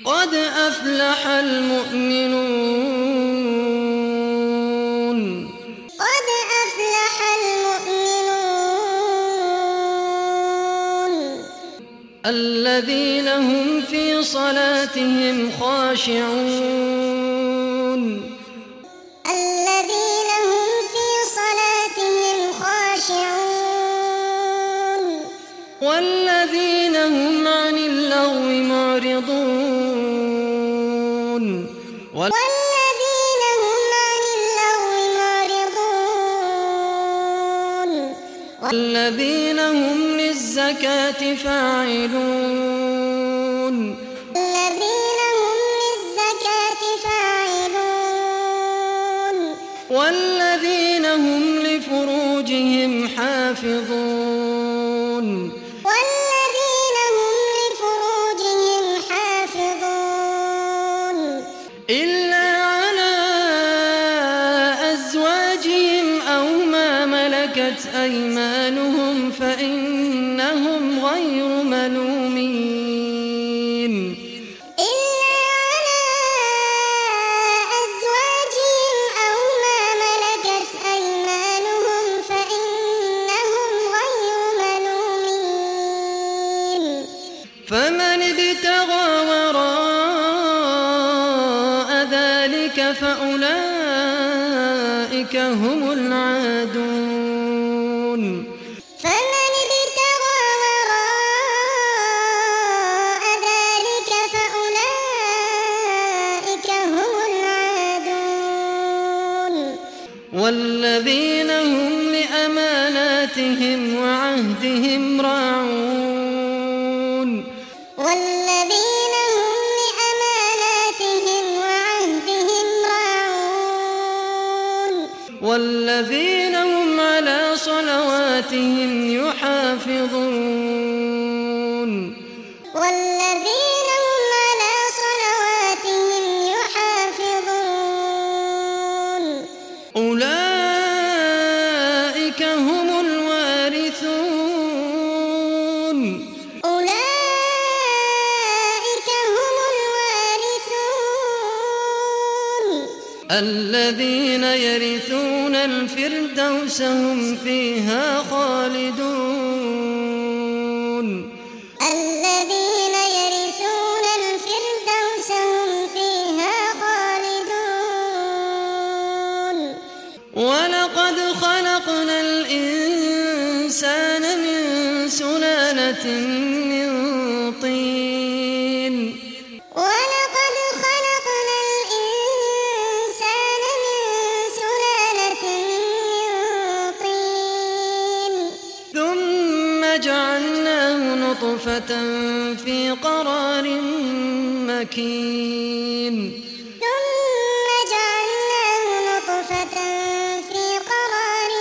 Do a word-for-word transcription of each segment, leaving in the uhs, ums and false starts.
قد أفلح المؤمنون قد أفلح المؤمنون الذين هم في صلاتهم خاشعون الذين هم في صلاتهم خاشعون والذين هم عن اللغو معرضون والذين هم عن اللغو معرضون والذين هم للزكاة فاعلون الذين هم للزكاة فاعلون والذين هم لفروجهم حافظون والذين هم لفروجهم حافظون إلا على أزواجهم أو ما ملكت أيمانهم فإنهم غير ملومين إلا على أزواجهم أو ما ملكت أيمانهم فإنهم غير ملومين فمن ابتغى وراء ذلك فأولئك هم العادون فمن ابتغى وراء ذلك فأولئك هم العادون والذين هم لأماناتهم وعهدهم راعون والذين هم لأماناتهم وعهدهم راعون والذين هم على صلواتهم يحافظون والذين هم على صلواتهم يحافظون أولئك هم الوارثون أولئك هم الوارثون الذين يرثون الفردوس هم فيها خالدون الذين يرثون الفردوس هم فيها خالدون ولقد خلقنا الإنسان من سلالة من طين ولقد خلقنا الإنسان من سلالة من طين ثم جعلناه نطفة في قرار مكين ثم جعلناه نطفة في قرار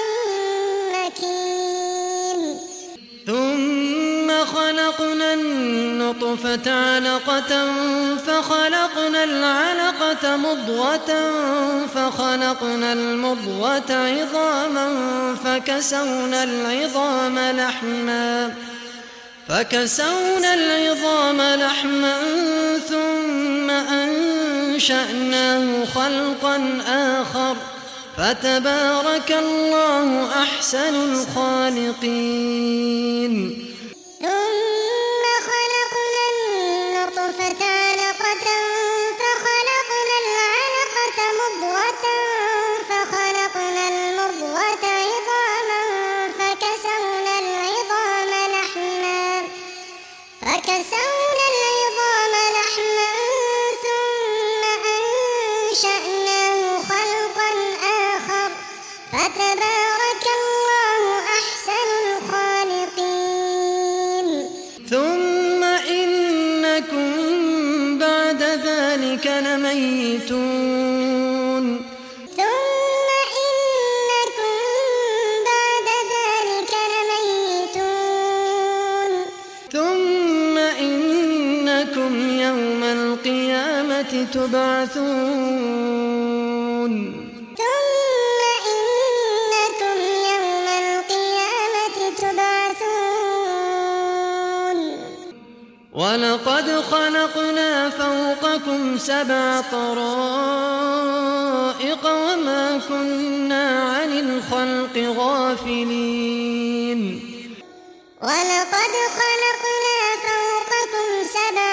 مكين ثم خلقنا النطفة علقة فخلقنا العلقة مضغة فخلقنا المضغة عظاما فكسونا العظام لحما فكسونا العظام لحما ثم أنشأناه خلقا آخر فتبارك الله أحسن الخالقين ثم خلقنا النطفة علقة فخلقنا العلقة مضغة فخلقنا المضغة عظاما فكسونا العظام لحما فكسونا العظام لحما ثم أنشأناه خلقا آخر فتبارك الله أحسن الخالقين ثم إنكم بعد ذلك لميتون ثم إنكم بعد ذلك لميتون ثم إنكم يوم القيامة تبعثون ثم إنكم يوم القيامة تبعثون ولقد خلقنا فوق فوقكم سبع طرائق وما كنا عن الخلق غافلين ولقد خلقنا فوقكم سبع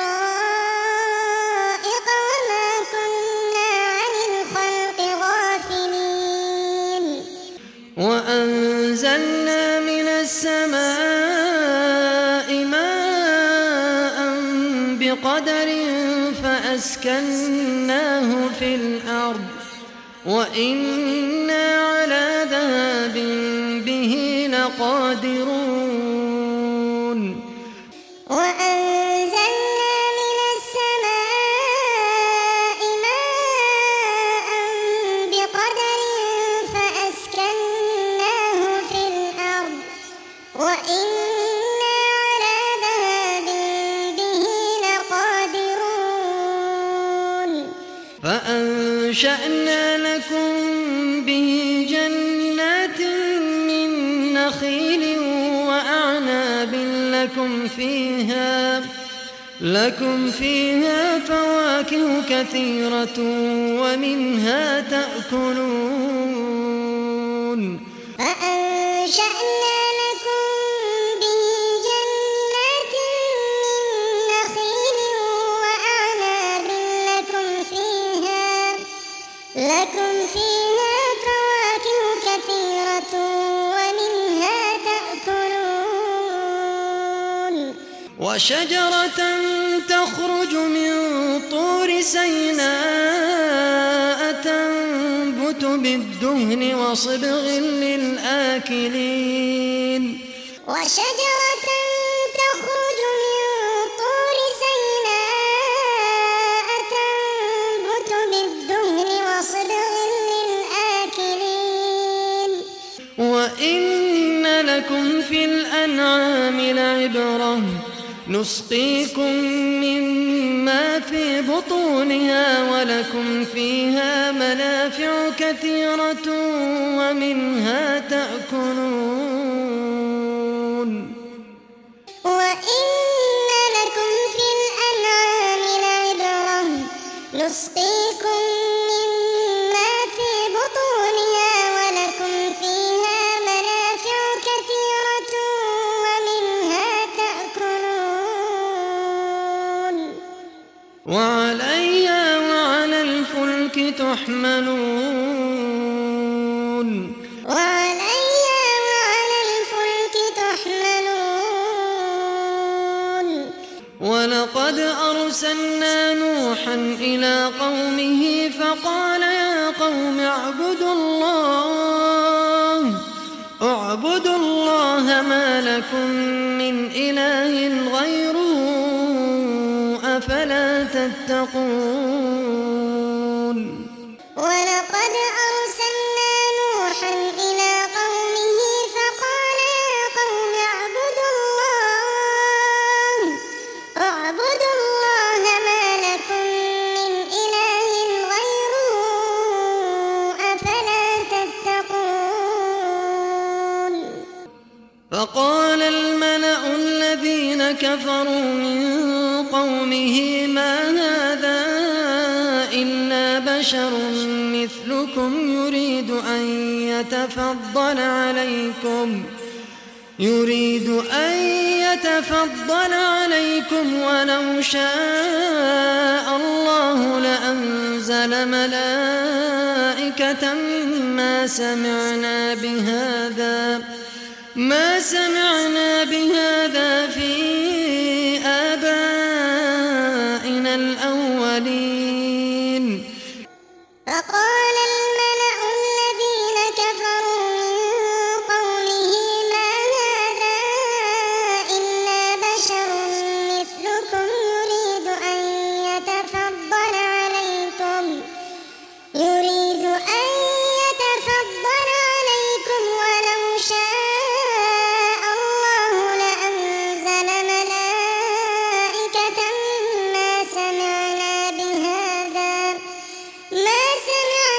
طرائق وما كنا عن الخلق غافلين وأنزلنا من السماء ماء بقدر فأسكناه في الأرض وإنا على ذهاب به لقادرون وأنزلنا من السماء ماء بقدر فأسكناه في الأرض وإنا على ذهاب به لقادرون فأنشأنا لكم به جنات من نخيل وأعناب لكم فيها لكم فيها فواكه كثيرة ومنها تأكلون فأنشأنا لكم به جنات من نخيل وأعناب لكم فيها لكم فيها فواكه كثيرة ومنها تأكلون وشجرة تخرج من طور سيناء تنبت بالدهن وصبغ للآكلين وشجرة تخرج من طور سيناء تنبت بالدهن وصبغ للآكلين وإن لكم في الأنعام لعبرة نسقيكم مما في بطونها ولكم فيها منافع كثيرة ومنها تأكلون وإن لكم في الأنعام لعبرة نسقيكم مما في بطونها ولكم فيها منافع كثيرة ومنها تأكلون وعليها وعلى الفلك تحملون وعليها وعلى الفلك تحملون ولقد أرسلنا نوحا إلى قومه فقال يا قوم اعبدوا الله اعبدوا الله ما لكم من إله غيره أفلا تتقون ولقد أرسلنا نوحا إلى قومه فقال يا قوم اعبدوا الله اعبدوا الله ما لكم من إله غيره أفلا تتقون فقال الملأ الذين كفروا من قومه ما هذا إلا بشر مثلكم يريد أن يتفضل عليكم يريد أن يتفضل عليكم ولو شاء الله لأنزل ملائكة ما سمعنا بهذا ما سمعنا بهذا في آبائنا الأولين فقال الملأ الذين كفروا من قومه ما هذا إلا بشر مثلكم يريد أن يتفضل عليكم يريد أن يتفضل عليكم ولو شاء الله لأنزل ملائكة ما سمعنا بهذا ما سمعنا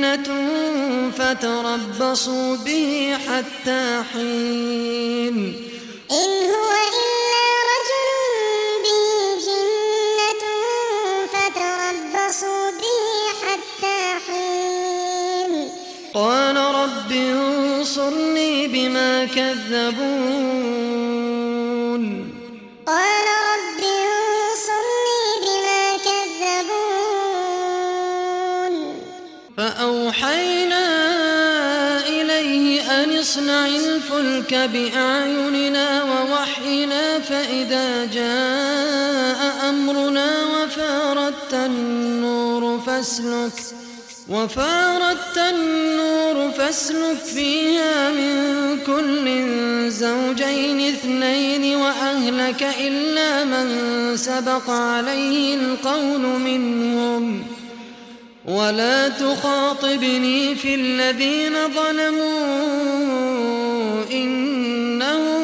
جنة فتربصوا به حتى حين إن هو إلا رجل به جنة فتربصوا به حتى حين قال رب انصرني بما كذبون قال رب انصرني بما كذبون فأوحينا إليه أن اصنع الفلك بأعيننا ووحينا فإذا جاء أمرنا وفاردت النور فاسلك وفاردت النور فاسلك فيها من كل زوجين اثنين وأهلك إلا من سبق عليه القول منهم ولا تخاطبني في الذين ظلموا إنهم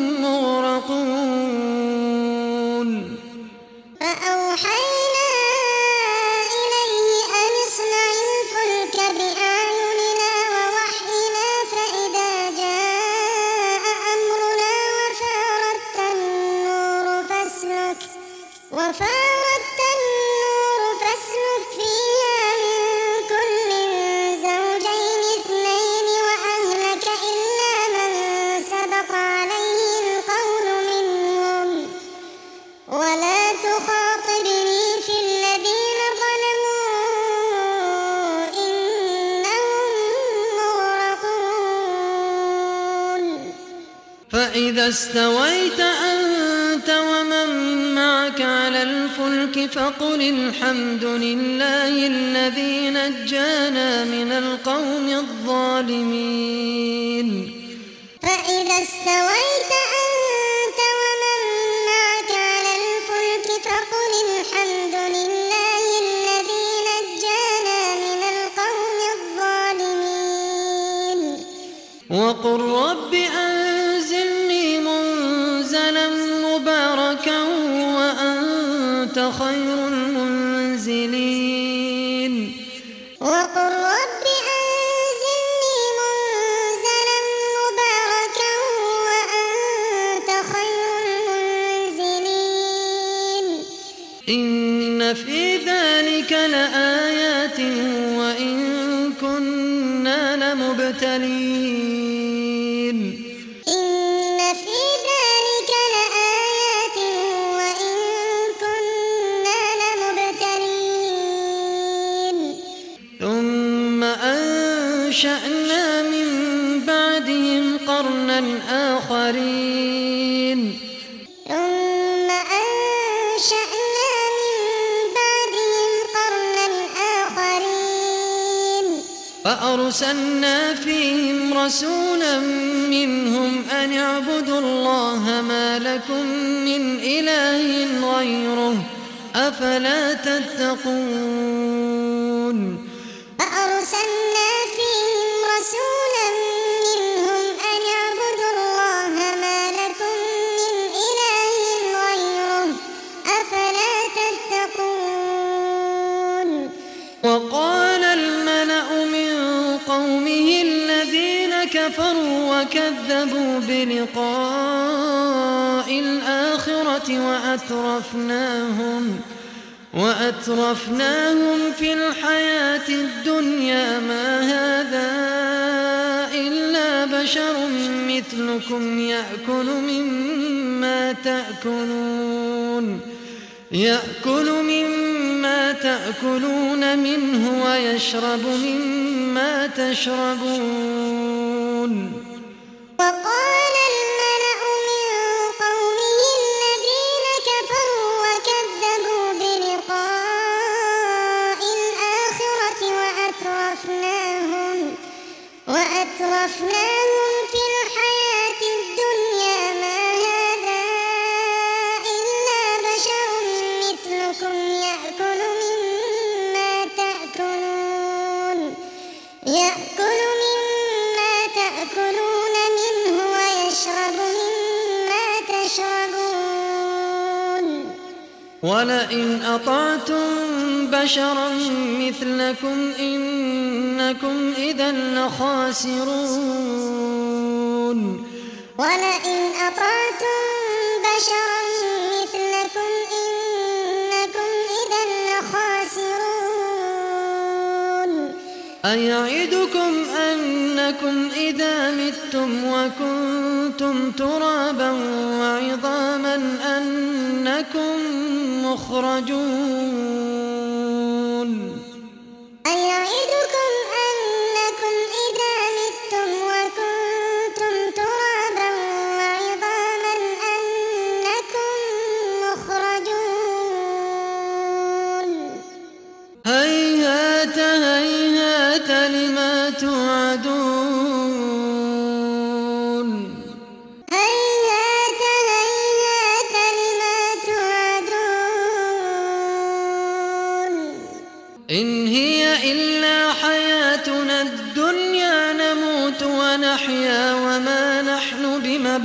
مغرقون فأوحينا إليه أن اصنع الفلك بأعيننا ووحينا فإذا جاء أمرنا وفاردت النور فاسلك وفاردت النور فاسلك فيها من كل زوجين اثنين وأهلك إلا من سبق عليه القول منهم ولا تخاطبني في الذين ظلموا إنهم مغرقون فإذا استويت أنت ومن معك على الفلك فقل الحمد لله الذي نجانا من القوم الظالمين فإذا استويت أنت ومن معك على الفلك فقل الحمد لله الذي نجانا من القوم الظالمين وقل رب أنزلني منزلا مباركا وأنت خير المنزلين وقل رب أنزلني منزلا مباركا وأنت خير المنزلين إن في ذلك لآيات وإن كنا لمبتلين إن في ذلك لآيات وإن كنا لمبتلين ثم أنشأنا من بعدهم قرنا آخرين ثم أنشأنا من بعدهم قرنا آخرين فأرسلنا فيهم رسولا منهم أن اعبدوا الله ما لكم من إله غيره أفلا تتقون فأرسلنا فيهم رسولا منهم أن اعبدوا الله ما لكم من إله غيره أفلا تتقون وقال الملأ من قومه الذين كفروا وكذبوا بلقاء الآخرة وأترفناهم وأترفناهم في الحياة الدنيا ما هذا إلا بشر مثلكم يأكل مما تأكلون يأكل مما تأكلون منه ويشرب مما تشربون وقال الملأ من قومه الذين كفروا وكذبوا بلقاء الآخرة وأترفناهم وأترفناهم في الحياة الدنيا ما هذا إلا بشر مثلكم يأكل مما تأكلون يأكل مما تأكلون منه ويشرب مما تشربون ولئن أطعتم بشرا مثلكم إنكم إنكم إذا لخاسرون ولئن أطعتم بشرا مثلكم إنكم إذا لخاسرون أيعدكم أنكم إذا متم وكنتم ترابا وعظاما أنكم مخرجون أيعدكم أنكم إذا متم وكنتم ترابا وعظاما أنكم مخرجون هيهات هيهات لما توعدون هيهات هيهات لما توعدون إن هي إلا حياتنا الدنيا نموت ونحيا وما نحن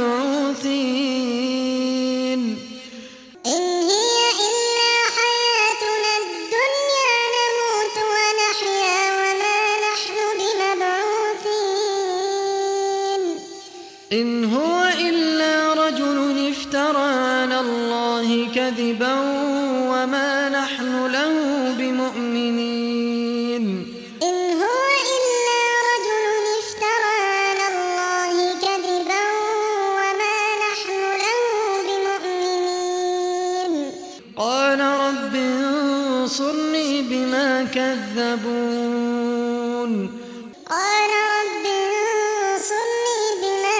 بمبعوثين إن هي إلا حياتنا الدنيا نموت ونحيا وما نحن بمبعوثين إن هو إلا رجل افترى على الله كذبا وما نحن له بمؤمنين إن هو إلا رجل افترى على الله كذبا وما نحن له بمؤمنين قال رب انصرني بما كذبون قال رب انصرني بما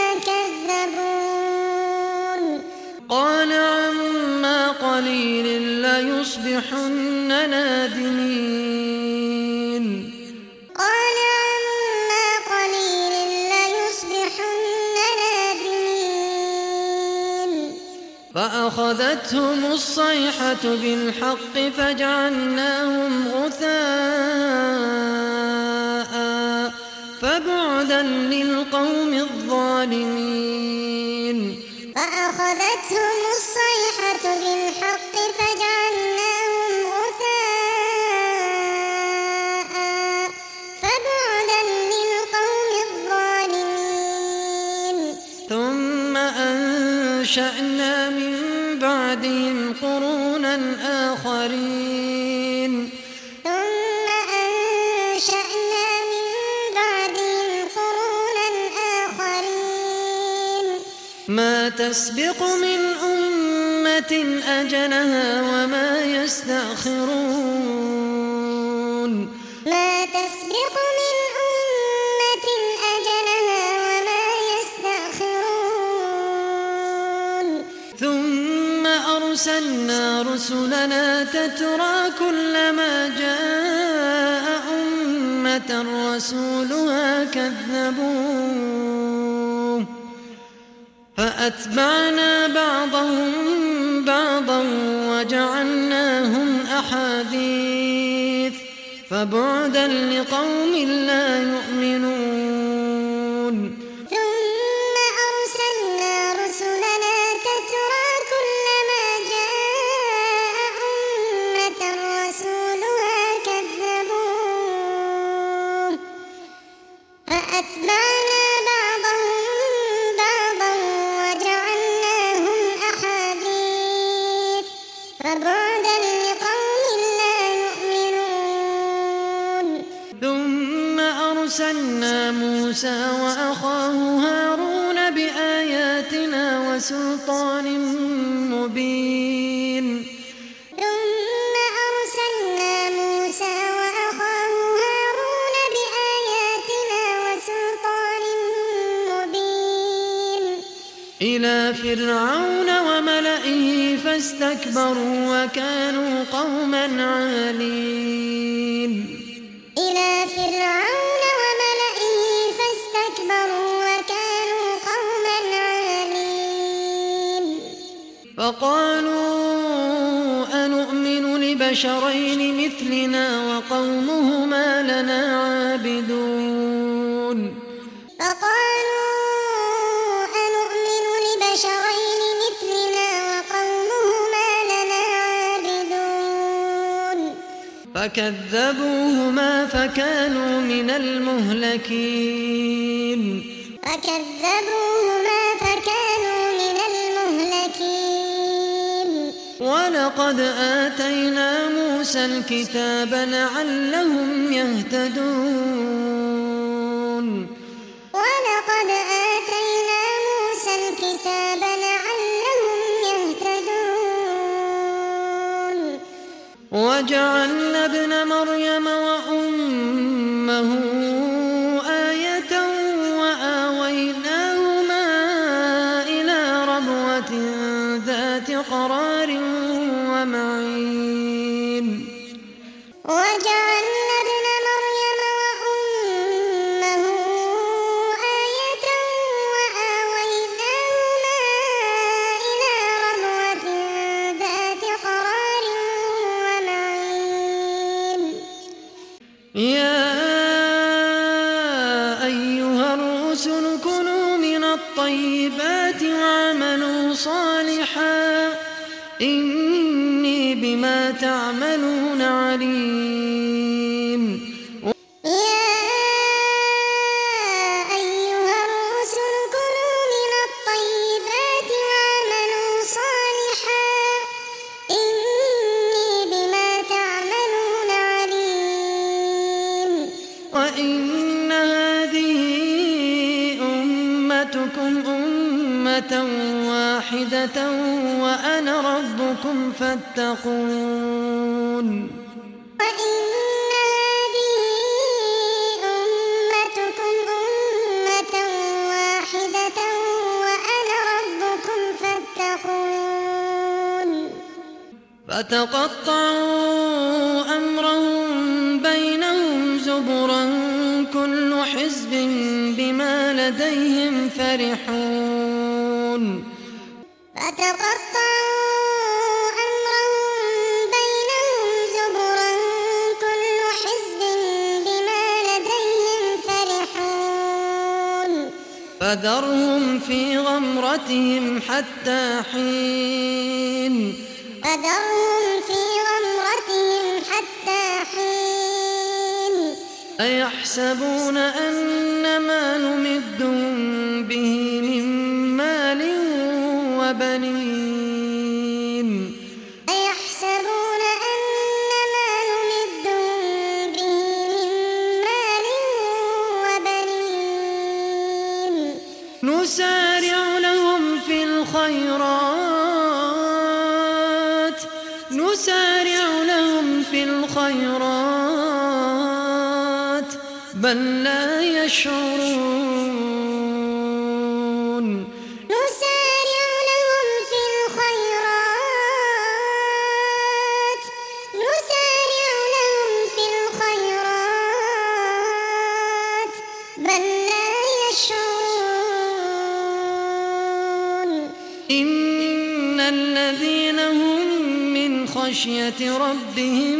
كذبون قال عما قليل ليصبحن نادمين قال عما قليل ليصبحن نادمين فأخذتهم الصيحة بالحق فجعلناهم غثاء فبعدا للقوم الظالمين فأخذتهم الصيحة بالحق فجعلناهم غثاء فبعدا للقوم الظالمين ثم أنشأنا من بعدهم قرونا آخرين ثم أنشأنا من بعدهم قرونا آخرين ما تسبق من أمة أجلها وما يستأخرون ما تسبق من أمة أجلها وما يستأخرون ثم أرسلنا رسلنا تترى كلما جاء أمة رسولها كذبوه فأتبعنا بعضهم بعضا وجعلناهم أحاديث فبعدا لقوم لا يؤمنون ثم أرسلنا رسلنا تترى كلما جاء أمة رسولها كذبوه فأتبعنا بعضهم بعضا وجعلناهم أحاديث فبعدا لقوم لا يؤمنون ثم أرسلنا موسى وأخاه هارون بآياتنا وسلطان مبين ثم أرسلنا موسى وأخاه هارون بآياتنا وسلطان مبين إلى فرعون وملئه فاستكبروا وكانوا قوما عالين إلى فرعون وملئه فاستكبروا وكانوا قوما عالين فقالوا أنؤمن لبشرين مثلنا وقومهما لنا عابدون فقالوا أنؤمن لبشرين مثلنا وقومهما لنا عابدون فكذبوهما فكانوا من المهلكين فكذبوهما فكانوا من المهلكين ولقد آتينا موسى الكتاب لعلهم يهتدون ولقد آتينا موسى الكتاب لعلهم يهتدون وجعلنا ابن مريم وأمه آية وآويناهما إلى ربوة ذات قرار ومعين وجعلنا ابن مريم وأمه آية وآويناهما إلى ربوة ذات قرار ومعين يا أيها الرسل كلوا من الطيبات واعملوا صالحا إني بما تعملون عليم يا أيها الرسل كلوا من الطيبات واعملوا صالحا إني بما تعملون عليم وإن هذه أمتكم أمة واحدة وأنا ربكم فاتقون وإن هذه أمتكم أمة واحدة وأنا ربكم فاتقون فتقطعوا أمرهم بينهم زبرا كل حزب بما لديهم فرحون فتقطعوا أمرهم بينهم زبرا كل حزب بما لديهم فرحون فذرهم في غمرتهم حتى حين فذرهم في غمرتهم حتى حين أيحسبون أن ما نمدهم به من مال وبنين أيحسبون أن ما نمدهم به من مال وبنين نسارع لهم في الخيرات نسارع لهم في الخيرات بل لا يشعرون نسارع لهم في الخيرات نسارع لهم في الخيرات بل لا يشعرون إن الذين هم من خشية ربهم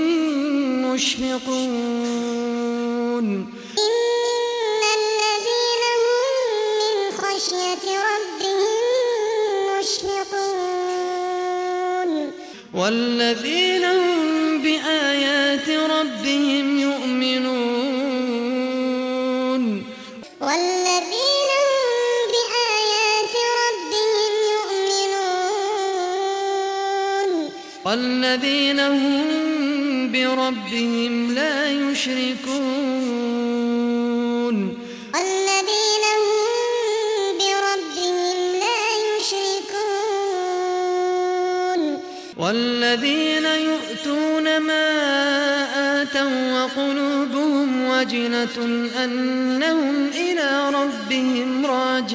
مشفقون إن الذين هم من خشية ربهم مشفقون والذين هم بآيات ربهم يؤمنون والذين هم بآيات ربهم يؤمنون والذين هم بربهم لا يشركون والذين هم بربهم لا يشركون والذين يؤتون ما آتوا وقلوبهم وجلة أنهم إلى ربهم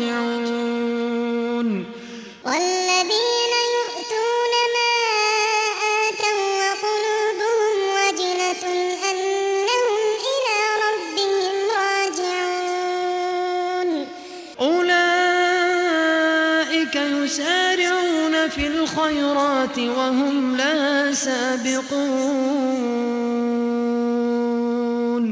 راجعون والذين يؤتون ما آتوا وقلوبهم وجلة أنهم إلى ربهم راجعون أولئك يسارعون في الخيرات وهم لها سابقون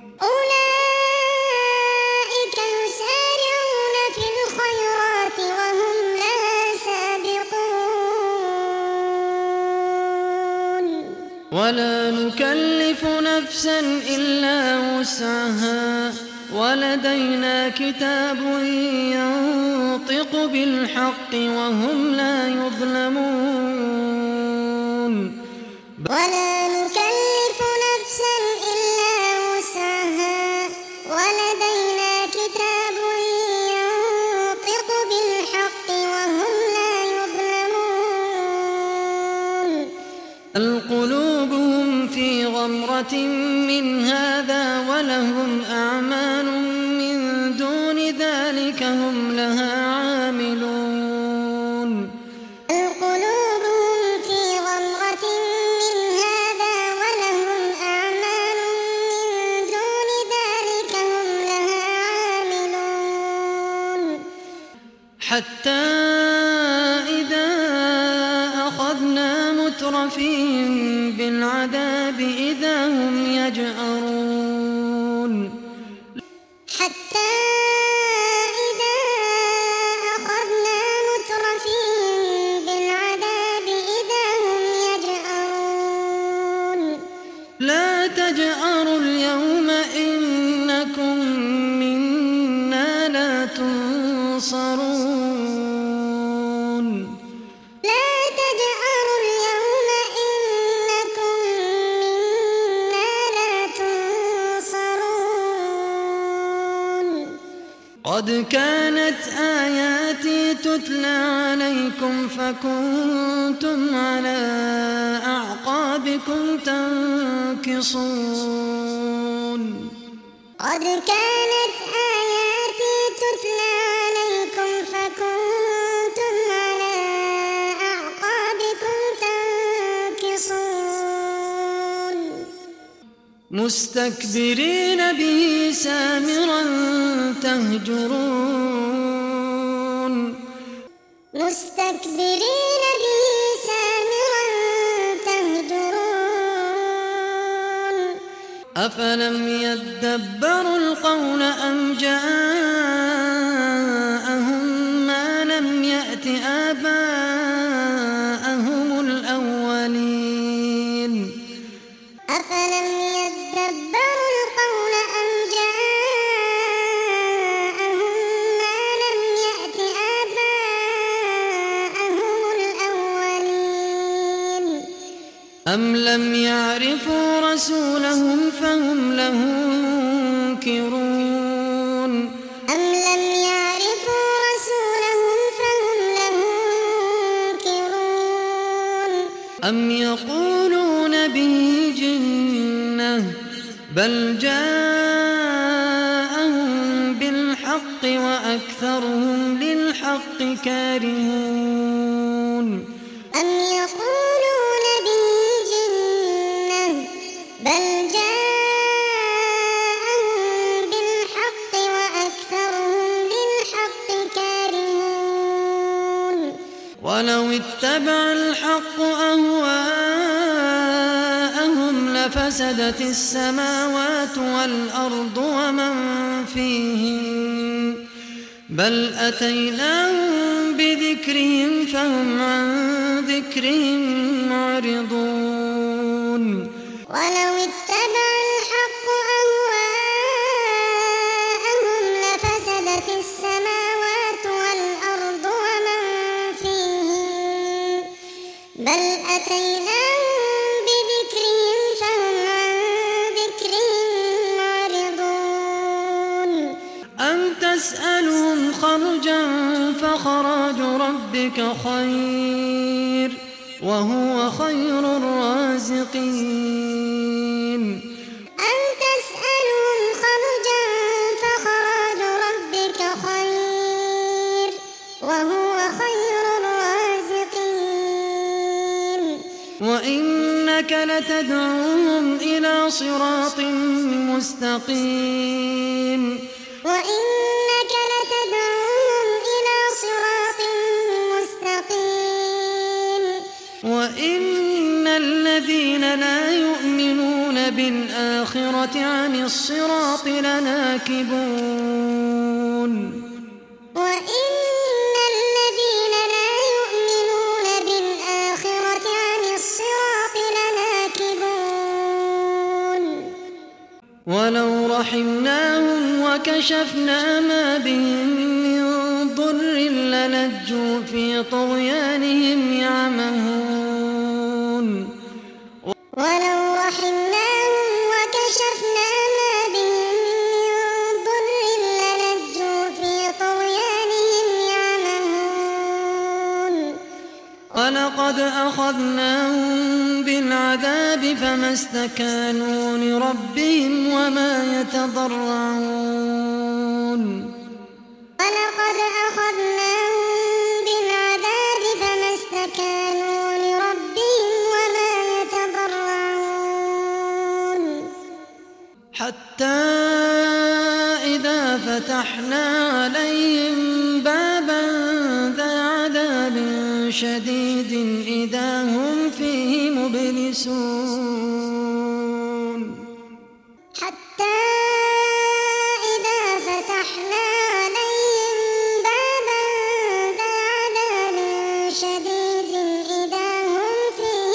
أولئك يسارعون في الخيرات وهم لها سابقون ولا نكلف نفسا إلا وسعها ولدينا كتاب ينطق بالحق وهم لا يظلمون ولا نكلف نفسا إلا وسعها ولدينا كتاب ينطق بالحق وهم لا يظلمون قلوبهم في غمرة من هذا ولهم أعمال من دون ذلك هم لها عاملون قلوبهم في غمرة من هذا ولهم أعمال من دون ذلك هم لها عاملون حتى إذا أخذنا مترفيهم بالعذاب إذا هم يجأرون حتى إذا أخذنا مترفيهم بالعذاب إذا هم يجأرون لا تجأروا اليوم إنكم منا لا تنصرون لا تجأروا اليوم إنكم منا لا تنصرون قد كانت آياتي تتلى عليكم فكنتم على أعقابكم تنكصون قد كانت آياتي تتلى عليكم فكنتم على أعقابكم تنكصون مستكبرين به سامرا تهجرون مستكبرين به سامرا تهجرون أفلم يدبروا القول أم جاءهم ما لم يأت آباءهم الأولين أفلم يدبروا القول أم جاءهم ما لم يأت آباءهم الأولين أم لم يعرفوا رسولهم فهم له منكرون أم لم يعرفوا رسولهم فهم له منكرون أم يقولون به جنة بل جاءهم بالحق وأكثرهم للحق كارهون أم يقولون به جنة بل جاءهم بالحق وأكثرهم للحق كارهون ولو اتبع الحق أهواءهم لفسدت السماوات والأرض ومن فيهن بل أتيناهم بذكرهم فهم عن ذكرهم معرضون ولو اتبع الحق أهواءهم لفسدت السماوات والأرض ومن فيهن بل أتيناهم بذكرهم فهم عن ذكرهم معرضون أم تسألهم خرجا فخراج ربك خير وهو خير الرازقين أم تسألهم خرجا فخراج ربك خير وهو خير الرازقين وإنك لتدعوهم إلى صراط مستقيم وإنك لتدعوهم إلى صراط مستقيم وإن الذين لا يؤمنون بالآخرة عن الصراط لناكبون وإن الذين لا يؤمنون بالآخرة عن الصراط لناكبون ولو رحمناهم وكشفنا ما بهم من ضر للجوا في طغيانهم يعمهون ولو رحمناهم وكشفنا ما بهم من ضر للجوا في طغيانهم يعمهون ولقد أخذناهم بالعذاب فما استكانوا لربهم وما يتضرعون ولقد أخذناهم بالعذاب فما استكانوا لربهم وما يتضرعون حتى إذا فتحنا عليهم بابا ذا عذاب شديد إذا هم فيه مبلسون حتى إذا فتحنا عليهم بابا ذا عذاب شديد إذا هم فيه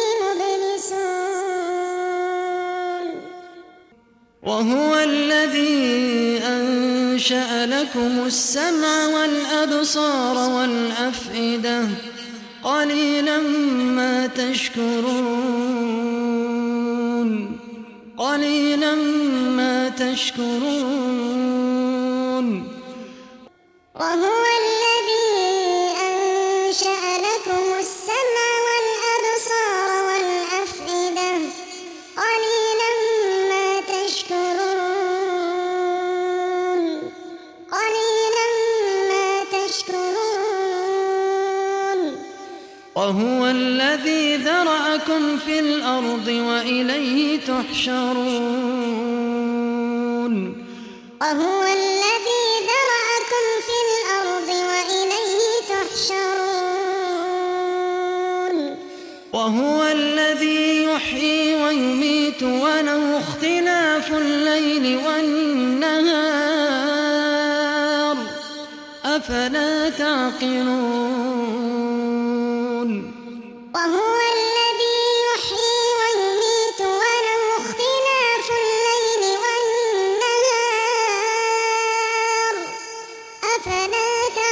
مبلسون وهو الذي أنشأ لكم السمع والأبصار والأفئدة قليلا ما تشكرون قليلا ما تشكرون وهو الذي أنشأ لكم السمع والأبصار والأفئدة قليلا ما تشكرون قليلا ما تشكرون وهو الذي ذرأكم في الأرض وإليه تحشرون وهو الذي ذرأكم في الأرض وإليه تحشرون وهو الذي يحيي ويميت وله اختلاف الليل والنهار أفلا تعقلون وهو الذي يحيي ويميت وله اختلاف الليل والنهار أفلا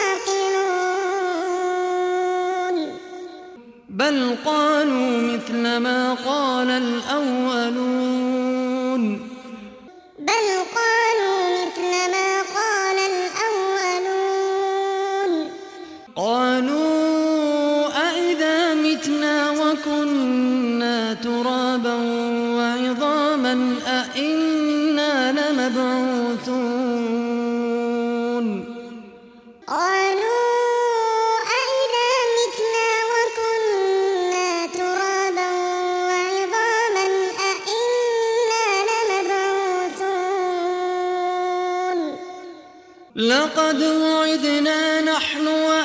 تعقلون بل قالوا مثل ما قال الأولون بل قالوا مثل ما قال الأولون قالوا أئذا متنا وكنا ترابا وعظاما أئنا لمبعوثون قالوا أئذا متنا وكنا ترابا وعظاما أئنا لمبعوثون لقد وعدنا نحن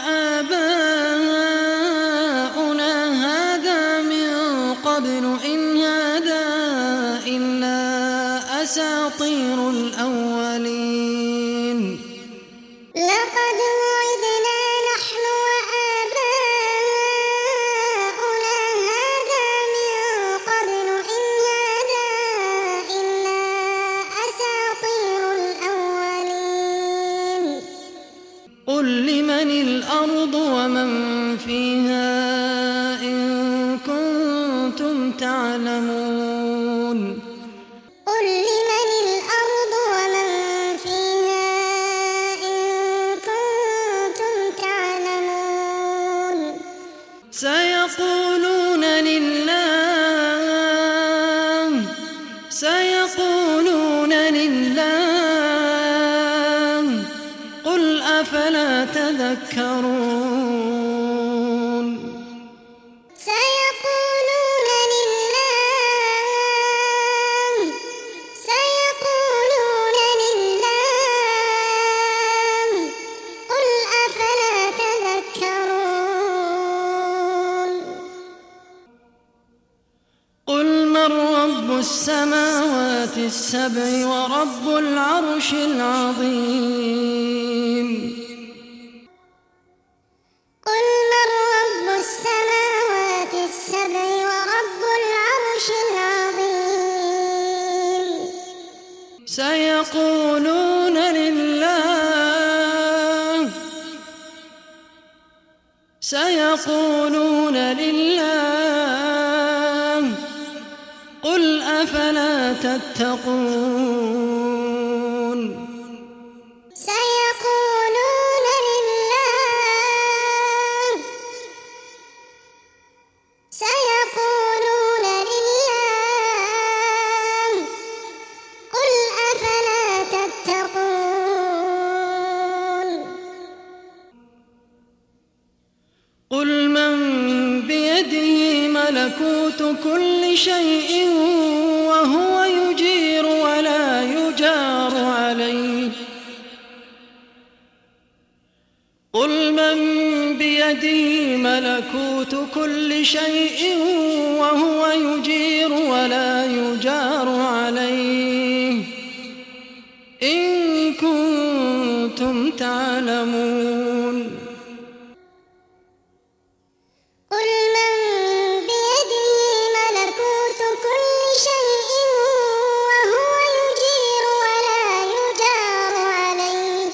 وآباؤنا هذا من قبل إن هذا إلا أساطير الأولين لقد وعدنا نحن وآباؤنا هذا من قبل إن هذا إلا أساطير الأولين قل لمن الأرض ومن فيها إن كنتم تعلمون قل لمن الأرض ومن فيها إن كنتم تعلمون سيقولون لله سيقولون لله قل أفلا تذكرون سيقولون لله سيقولون لله قل أفلا تذكرون قل من رب السماوات السبع ورب العرش العظيم قل من رب السماوات السبع ورب العرش العظيم سيقولون لله قل أفلا تتقون سيقولون لله سيقولون لله قل أفلا تتقون قل من بيده ملكوت كل شيء وهو يجير ولا يجار عليه قل من بيده ملكوت كل شيء وهو يجير ولا يجار عليه إن كنتم تعلمون قل من بيده ملكوت كل شيء وهو يجير ولا يجار عليه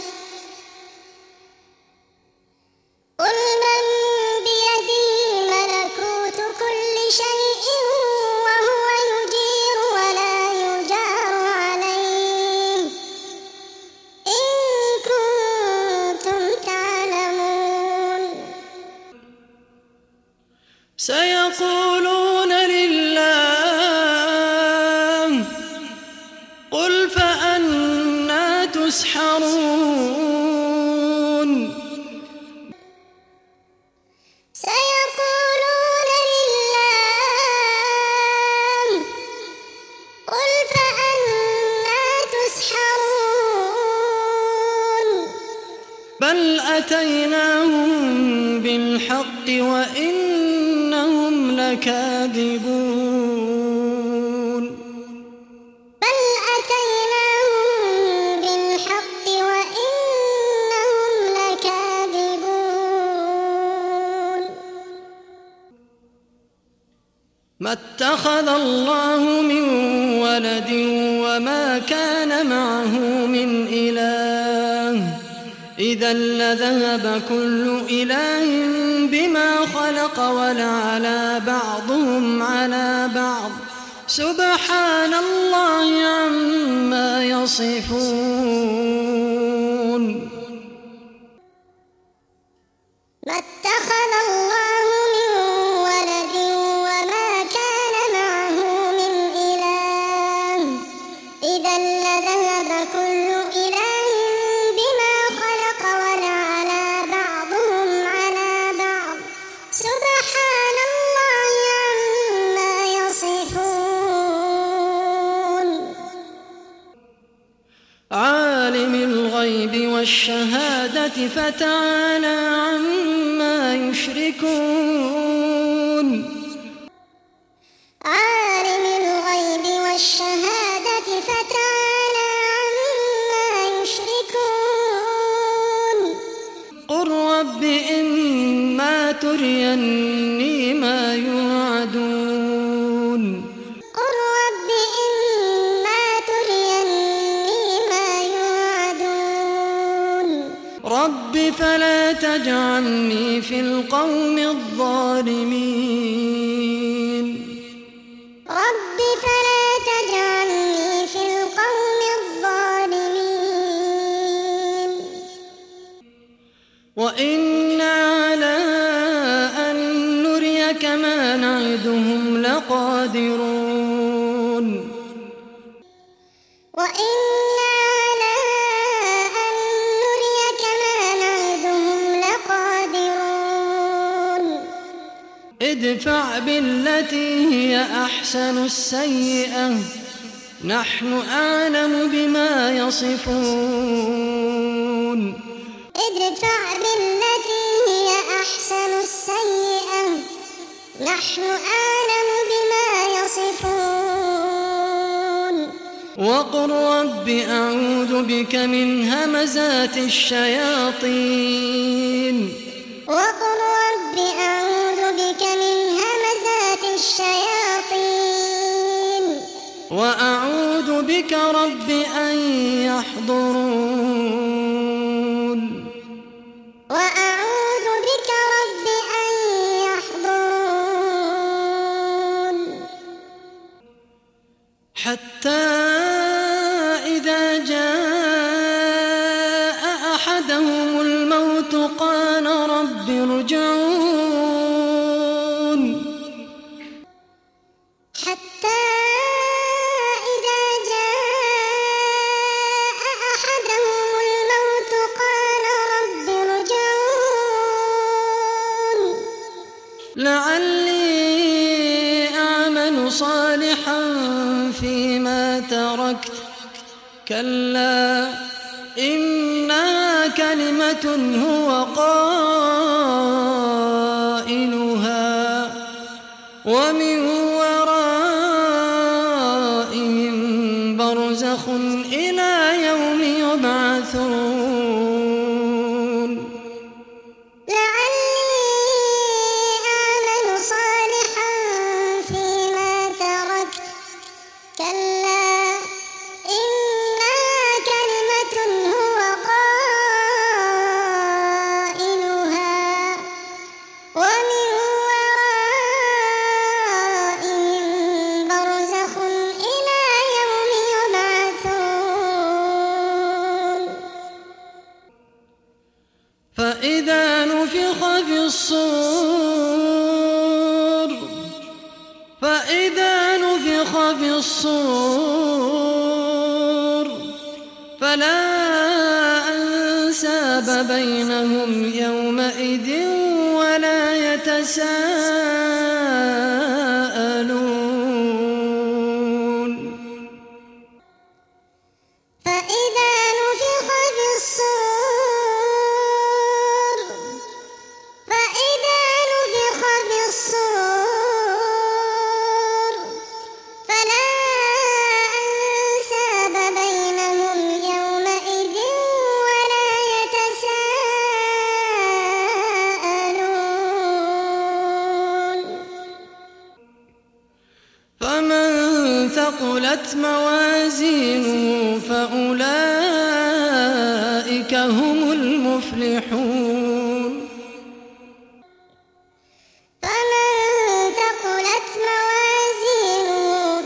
قل من بيده ملكوت كل شيء وهو يجير ولا يجار عليه إن كنتم تعلمون سيقولون لله قل فأنى تسحرون سيقولون لله قل فأنى تسحرون بل أتيناهم بالحق وإنهم لكاذبون بل أتيناهم بالحق وإنهم لكاذبون ما اتخذ الله من ولد وما كان معه من إله إذا لذهب كل إله بما خلق ولعلى بعضهم على بعض سبحان الله عما يصفون ما اتخذ الله من ولد وما كان معه من إله إذا لذهب كل إله بما خلق ولعلى بعضهم على بعض سبحان الله عما يصفون عالم الغيب والشهادة فتعالى عما يشركون عالم الغيب والشهادة فتعالى عما يشركون قل رب إما تريني ما يوعدون قل رب إما تريني ما يوعدون رب فلا تجعلني في القوم الظالمين رب فلا تجعلني في القوم الظالمين وإنا على أن نريك ما نعدهم لقادرون وإنا على أن نريك ما نعدهم لقادرون ادفع بالتي هي أحسن السيئة نحن أعلم بما يصفون ادفع بالتي هي أحسن السيئة نحن أعلم بما يصفون وقل رب أعوذ بك من همزات الشياطين وقل رب أعوذ بك من همزات الشياطين وأعوذ بك رب أن يحضرون وأعوذ بك رب أن قال رب ارجعون حتى إذا جاء أحدهم الموت قال رب ارجعون لعلي أعمل صالحا فيما تركت كلا إنها كلمة هو قائلها ومن ورائهم برزخ إلى يوم يبعثون لعلي أعمل صالحا فيما تركت كلا إنها كلمة هو قائلها ومن ورائهم برزخ إلى يوم يبعثون فإذا نفخ في الصور فإذا نفخ في الصور فلا أنساب بينهم يومئذ ولا يتساءلون فإذا نفخ في الصور فإذا نفخ في الصور فلا أنساب بينهم يومئذ ولا يتساءلون فمن ثقلت موازينه فأولئك هم المفلحون فمن ثقلت موازينه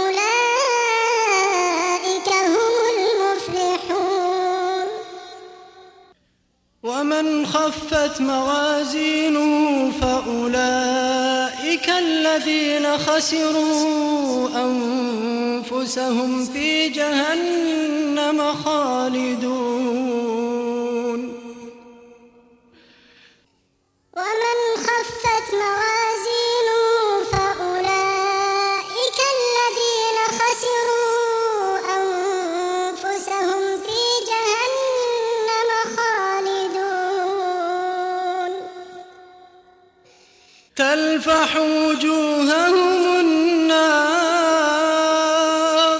فأولئك هم المفلحون ومن خفت موازينه فأولئك الذين خسروا أنفسهم في جهنم خالدون ومن خفت موازينه فأولئك الذين خسروا أنفسهم في جهنم خالدون تلفح وجوههم النار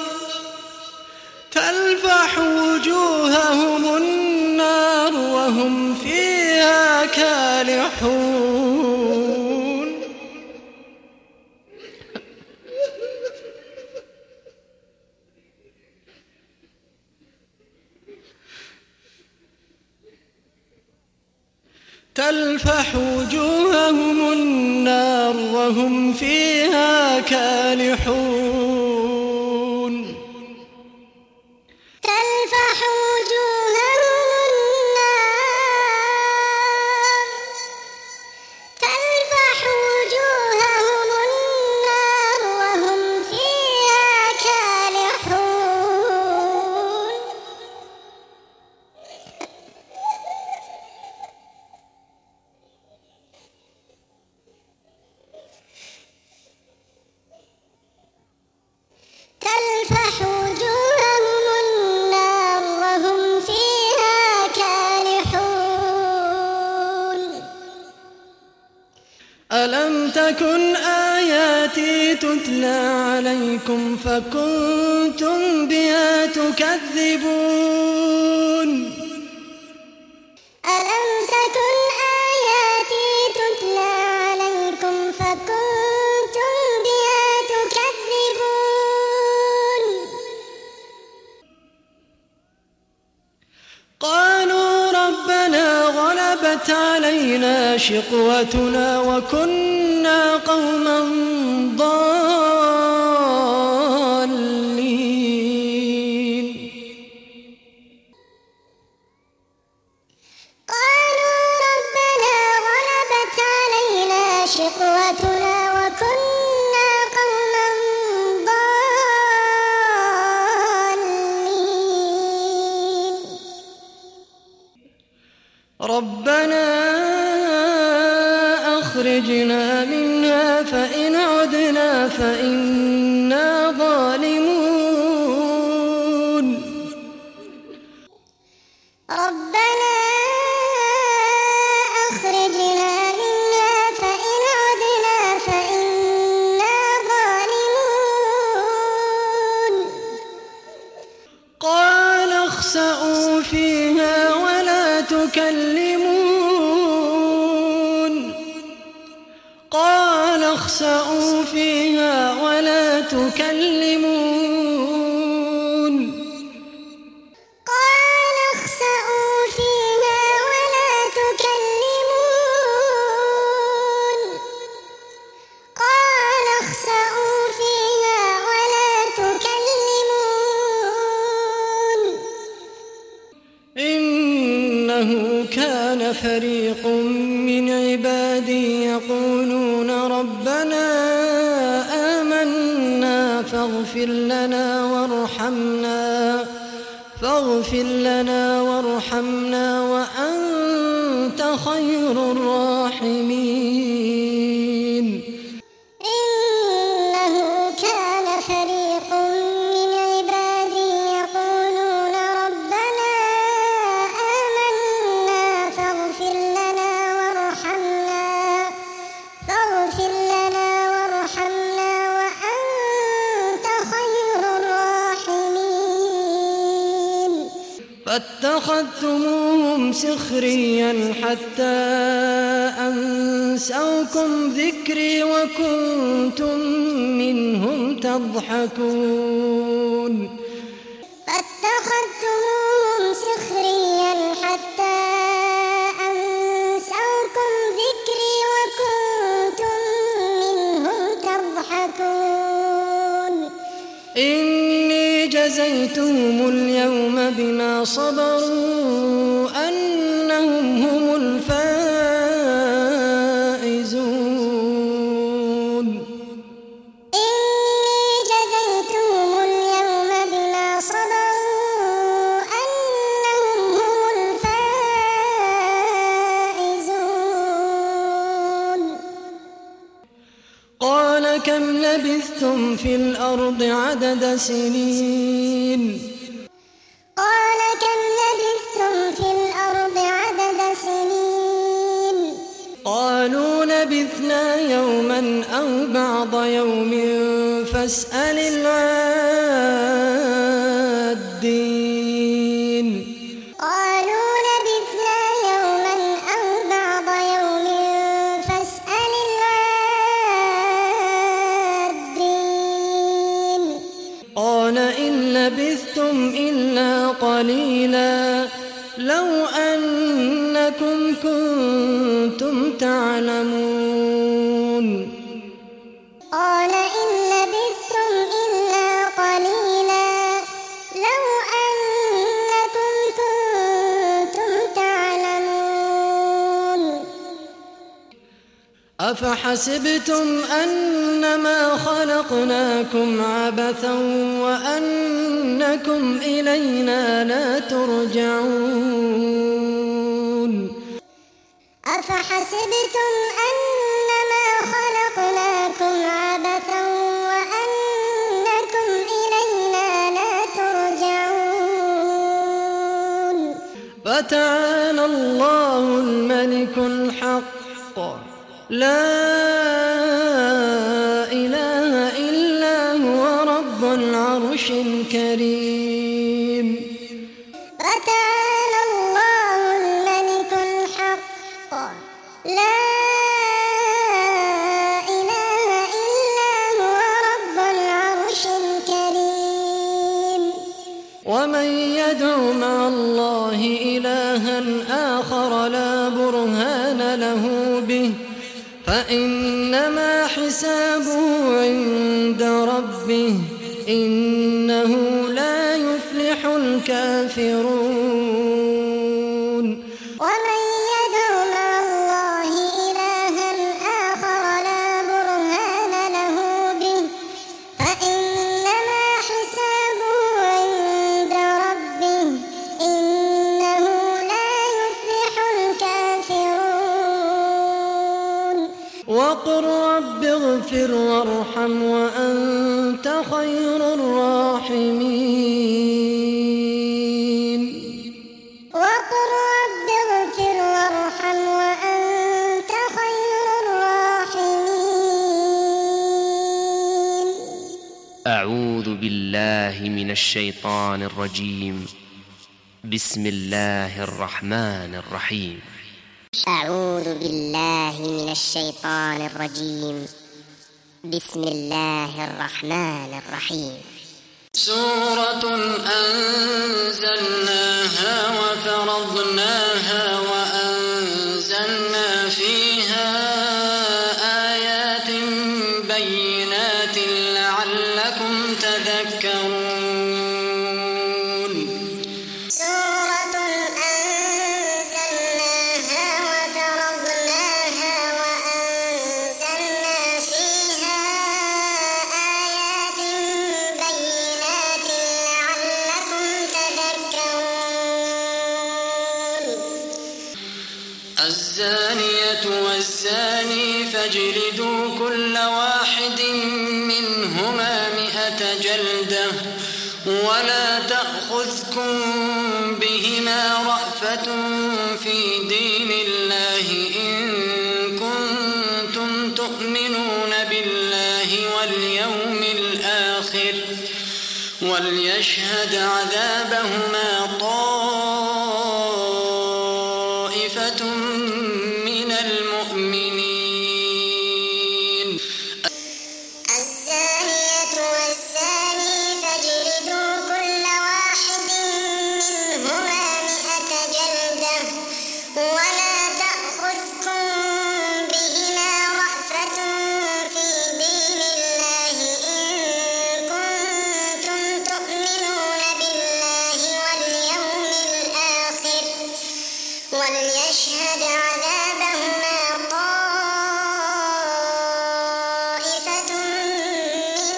تلفح وجوههم النار وهم فيها كالحون تلفح وجوههم النار وهم فيها كالحون تلفح وجوههم النار تلفح وجوههم النار وهم فيها كالحون تلفح وجوههم النار وهم فيها كالحون ألم تكن آياتي تتلى عليكم فكنتم بها تكذبون ألم تكن آياتي تتلى عليكم فكنتم بها تكذبون قالوا ربنا غلبت علينا شقوتنا وكنا قوما ضالين قالوا ربنا أخرجنا منها فإن عدنا فإنا ظالمون ربنا أخرجنا منها فإن عدنا فإنا ظالمون قال اخسئوا فيها ولا تكلمون قال اخسئوا فيها ولا تكلمون قال اخسئوا فيها ولا تكلمون قال اخسئوا فيها ولا تكلمون إنه كان فريق من عبادي يقولون ربنا آمنا فاغفر لنا وارحمنا فاغفر لنا وارحمنا وأنت خير الراحمين إنه كان فريق من عبادي يقولون ربنا آمنا فاغفر لنا وارحمنا فاغفر لنا وارحمنا وأنت خير الراحمين فاتخذتموهم سخريا حتى أنسوكم ذكري وكنتم منهم تضحكون فاتخذتموهم سخريا حتى أنسوكم ذكري وكنتم منهم تضحكون إني جزيتهم اليوم بما صبروا أنهم هم الفائزون إني جزيتهم اليوم بما صبروا أنهم هم الفائزون قال كم لبثتم في الأرض عدد سنين قال كم لبثتم في الأرض عدد سنين قالوا لبثنا يوما أو بعض يوم فاسأل العادين قالوا لبثنا يوما أو بعض يوم فاسأل العادين قال إن لبثتم إلا قليلا لو أنكم كنتم تعلمون قال إن لبثتم إلا قليلا لو أنكم كنتم تعلمون أفحسبتم أنما خلقناكم عبثا وأنكم إلينا لا ترجعون أفحسبتم أنما خلقناكم عبثا وأنكم إلينا لا ترجعون فتعالى الله الملك الحق لا إله إلا هو رب العرش الكريم فتعالى الله الملك الحق لا إله إلا هو رب العرش الكريم ومن يدع مع الله إلها آخر لا برهان له به فإنما حسابه عند ربه إنه لا يفلح الكافرون ومن يدع مع الله إلها آخر لا برهان له به فإنما حسابه عند ربه إنه لا يفلح الكافرون وقل رب اغفر وارحم وأنت خير الراحمين وقل رب اغفر وارحم وأنت خير الراحمين. أعوذ بالله من الشيطان الرجيم. بسم الله الرحمن الرحيم. أعوذ بالله من الشيطان الرجيم. بسم الله الرحمن الرحيم. سورة أنزلناها وفرضناها وأنزلنا فيها آيات بينات لعلكم تذكرون. الزانية والزاني فاجلدوا كل واحد منهما مئة جلدة ولا تأخذكم بهما رأفة في دين الله إن كنتم تؤمنون بالله واليوم الآخر وليشهد عذابهما طائفة من المؤمنين. الزانية والزاني فاجلدوا كل واحد منهما مئة جلدة ولا تأخذكم بهما رأفة في دين الله إن كنتم تؤمنون بالله واليوم الآخر وليشهد عذابهما طائفة من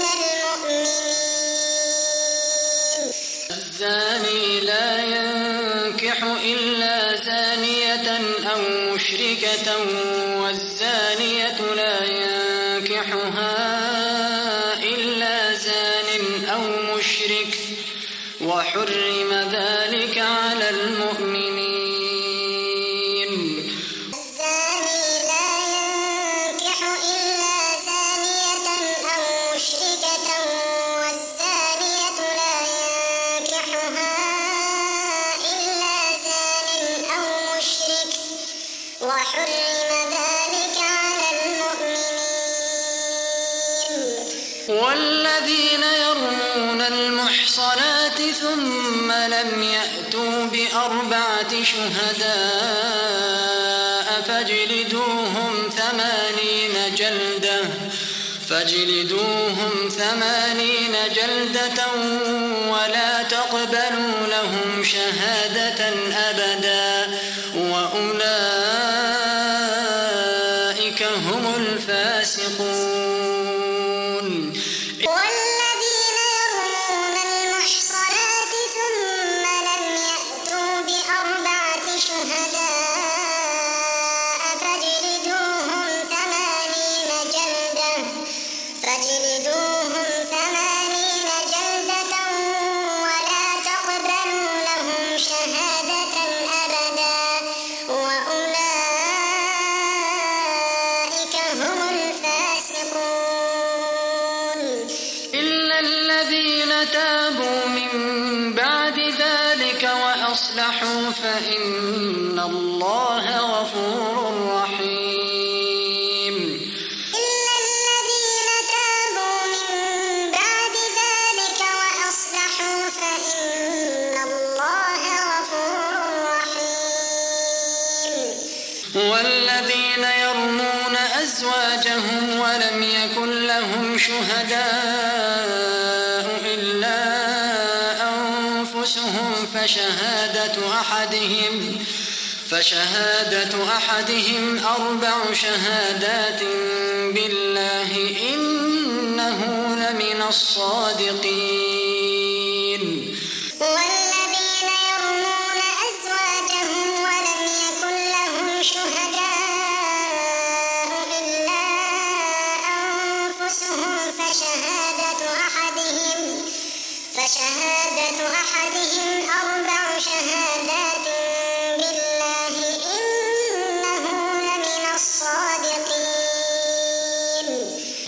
المؤمنين. الزاني لا ينكح إلا زانية أو مشركة والزانية لا ينكحها إلا زان أو مشرك وحرم ذلك على المؤمنين. الزاني لا ينكح إلا زانية أو مشركة والزانية لا ينكحها إلا زان أو مشرك وحرم ذلك على المؤمنين. والذين يرمون المحصنات ثم لم يأتوا بأربعة شهداء فاجلدوهم ثمانين جلدة فاجلدوهم ثمانين جلدة ولا تقبلوا لهم شهادة أبدا وأولئك هم الفاسقون. والذين يرمون المحصنات ثم لم يأتوا بأربعة شهداء فاجلدوهم ثمانين جلدة فاجلدوهم ثمانين جلدة ولا تقبلوا لهم شهادة أبدا وأولئك هم الفاسقون. إلا الذين تابوا من بعد ذلك وأصلحوا فإن الله غفور رحيم. إلا الذين تابوا من بعد ذلك وأصلحوا فإن الله غفور رحيم. والذين يرمون أزواجهم ولم يكن لهم شهداء إلا أنفسهم فشهادة أحدهم فشهادة أحدهم أربع شهادات بالله إنه لمن الصادقين. والذين يرمون أزواجهم ولم يكن لهم شهداء إلا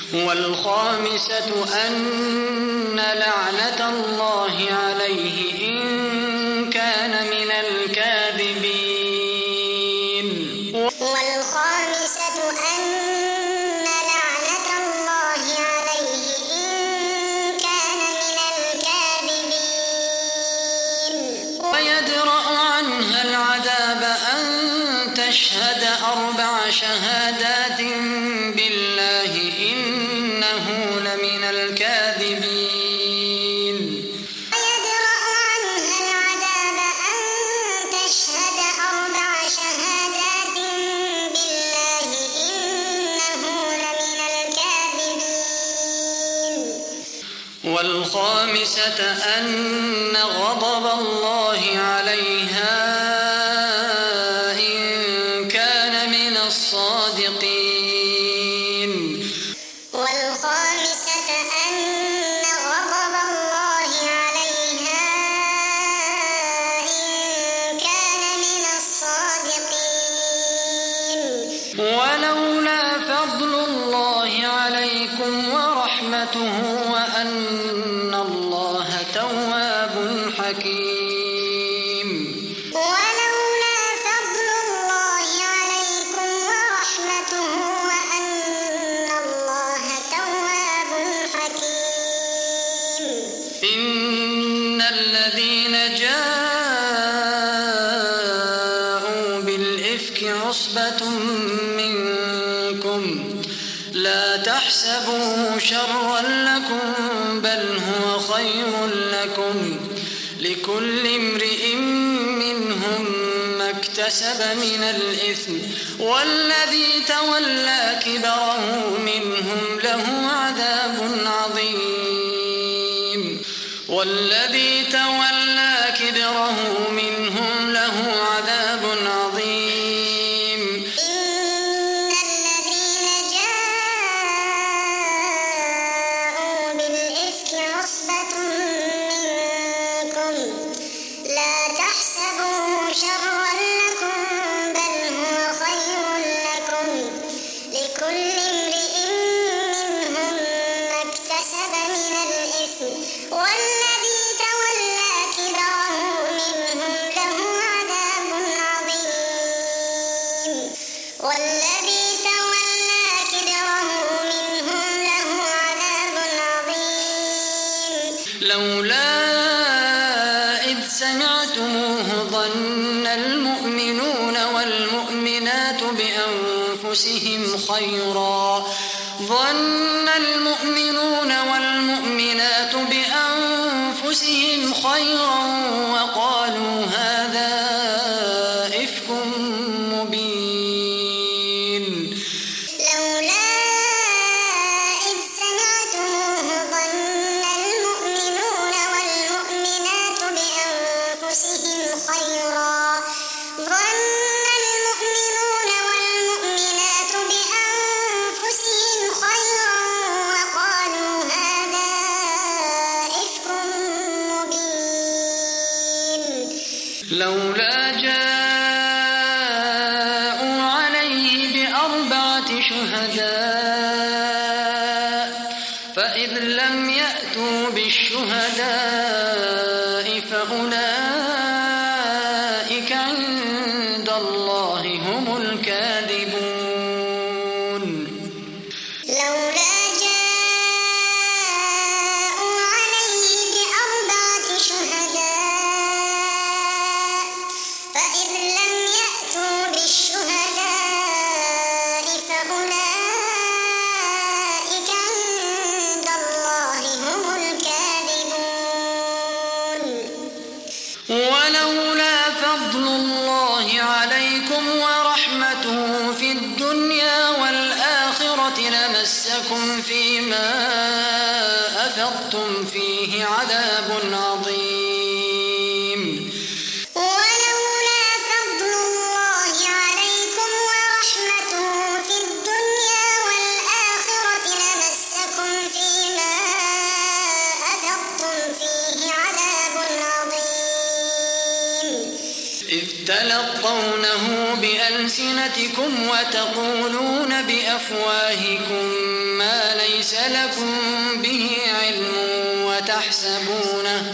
والخامسة أن لعنة الله عليه إن كان من الكاذبين. والخامسة أن لعنة الله عليه إن كان من الكاذبين. ويدرأ عنها العذاب أن تشهد أربع شهادات بالله إنه لمن الكاذبين. ويدرأ عنها العذاب أن تشهد أربع شهادات بالله إنه لمن الكاذبين. والخامسة أن غضب الله عليها إن كان من الصادقين. والخامسة أن غضب الله عليها إن كان من الصادقين. ولولا فضل الله عليكم ورحمته وأن الله تواب حكيم. ولولا فضل الله عليكم ورحمته وأن الله تواب حكيم. إن الذين جاءوا بالإفك عصبة منكم لا تحسبوه شرا لكم بل هو خير لكم لكل امرئ منهم ما اكتسب من الإثم والذي تولى كبره منهم له عذاب عظيم. والذي تولى كبره منهم له عذاب عظيم. إن الذين جاءوا بالإفك عصبة منكم لا تحسبوه شرا لكم بل هو خير لكم لكل امرئ منهم ما اكتسب من الإثم والذي تولى كبره منهم له عذاب عظيم. والذي تولى كبره منهم له عذاب عظيم. لولا إذ سمعتموه ظن المؤمنون والمؤمنات بأنفسهم خيرا ظن المؤمنون والمؤمنات بأنفسهم خيرا وقالوا هذا إفك مبين. لولا إذ سمعتموه ظن المؤمنون والمؤمنات بأنفسهم خيرا ظن المؤمنون والمؤمنات بأنفسهم خيرا وقالوا هذا إفك مبين. لولا جاءوا عليه بأربعة شهداء فإذ لم يأتوا بالشهداء فأولئك عند الله هم الكاذبون. لولا جاءوا عليه بأربعة شهداء فإذ لم يأتوا بالشهداء فأولئك عند الله هم الكاذبون. ولولا فضل الله عليكم ورحمته في الدنيا والآخرة لمسكم فيما أفضتم فيه عذاب عظيم. ولولا فضل الله عليكم ورحمته في الدنيا والآخرة لمسكم فيما أفضتم فيه عذاب عظيم. إذ تلقونه بألسنتكم وتقولون بأفواهكم ما ليس لكم به علم وتحسبونه,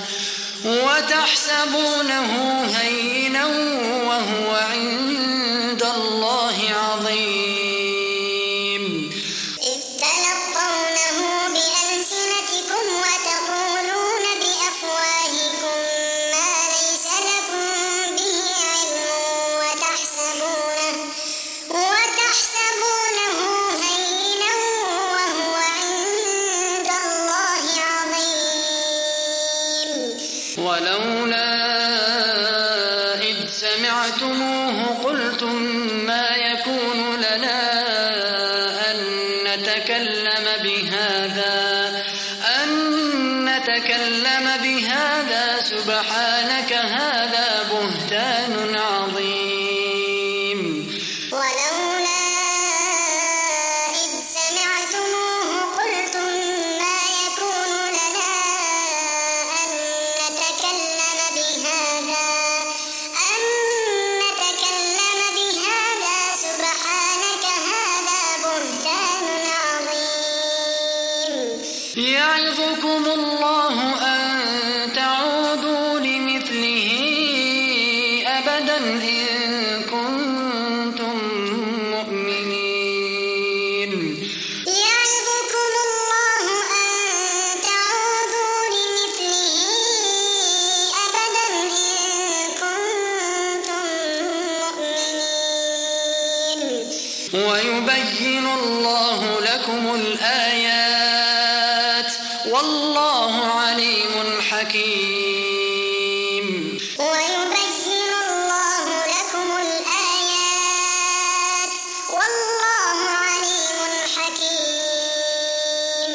وتحسبونه هينا وهو عند الله عظيم. ولولا إذ سمعتموه قلتم ما يكون لنا أن نتكلم بهذا أن نتكلم بهذا سبحانك هذا بهتان عظيم. يعظكم الله أن تعودوا لمثله أبدا إن كنتم مؤمنين. يعظكم الله أن تعودوا لمثله أبدا إن كنتم مؤمنين. ويبين الله لكم الآيات والله عليم حكيم. ويبين الله لكم الآيات والله عليم حكيم.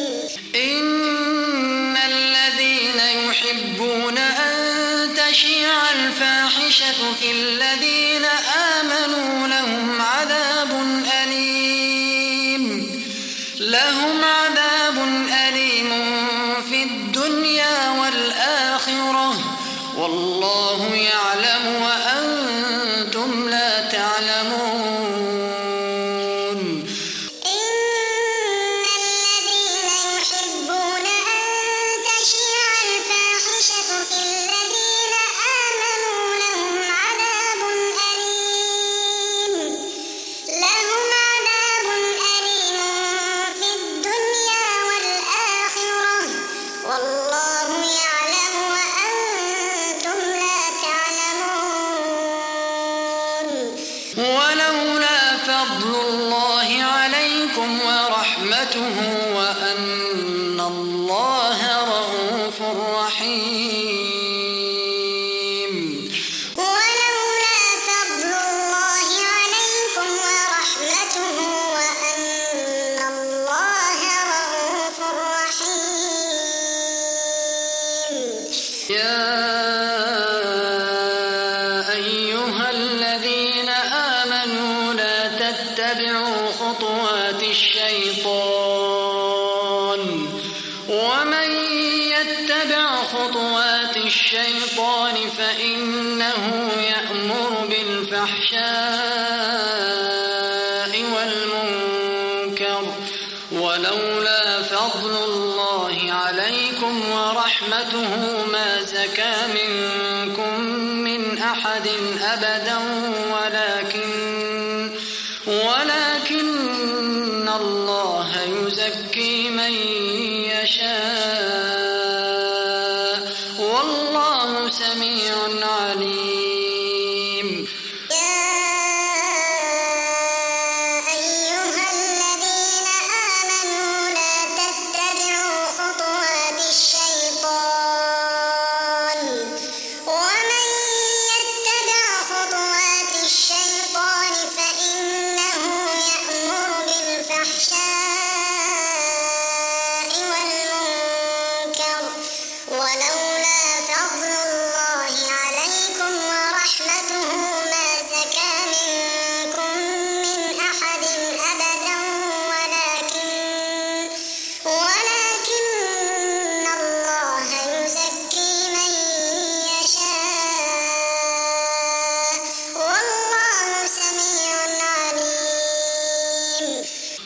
إن الذين يحبون أن تشيع الفاحشة في الذين آمنوا لهم عذاب أليم لهم عذاب أليم في الدنيا والآخرة والله يعلم وأنتم لا تعلمون. إن الذين يحبون أن تشيع الفاحشة في الذين آمنوا لهم عذاب أليم لهم عذاب أليم في الدنيا والآخرة والله يعلم وأنتم لا تعلمون. ولولا فضل الله عليكم ورحمته وأن الله رءوف رحيم. ولولا فضل الله عليكم ورحمته وأن الله رءوف رحيم. يا أيها الذين آمنوا لا تتبعوا خطوات الشيطان ومن يتبع خطوات الشيطان فإنه يأمر بالفحشاء والمنكر ولولا فضل الله عليكم ورحمته ما زكى منكم من أحد أبدا ولكن ولكن الله يزكي من يشاء والله سميع عليم. الشيطان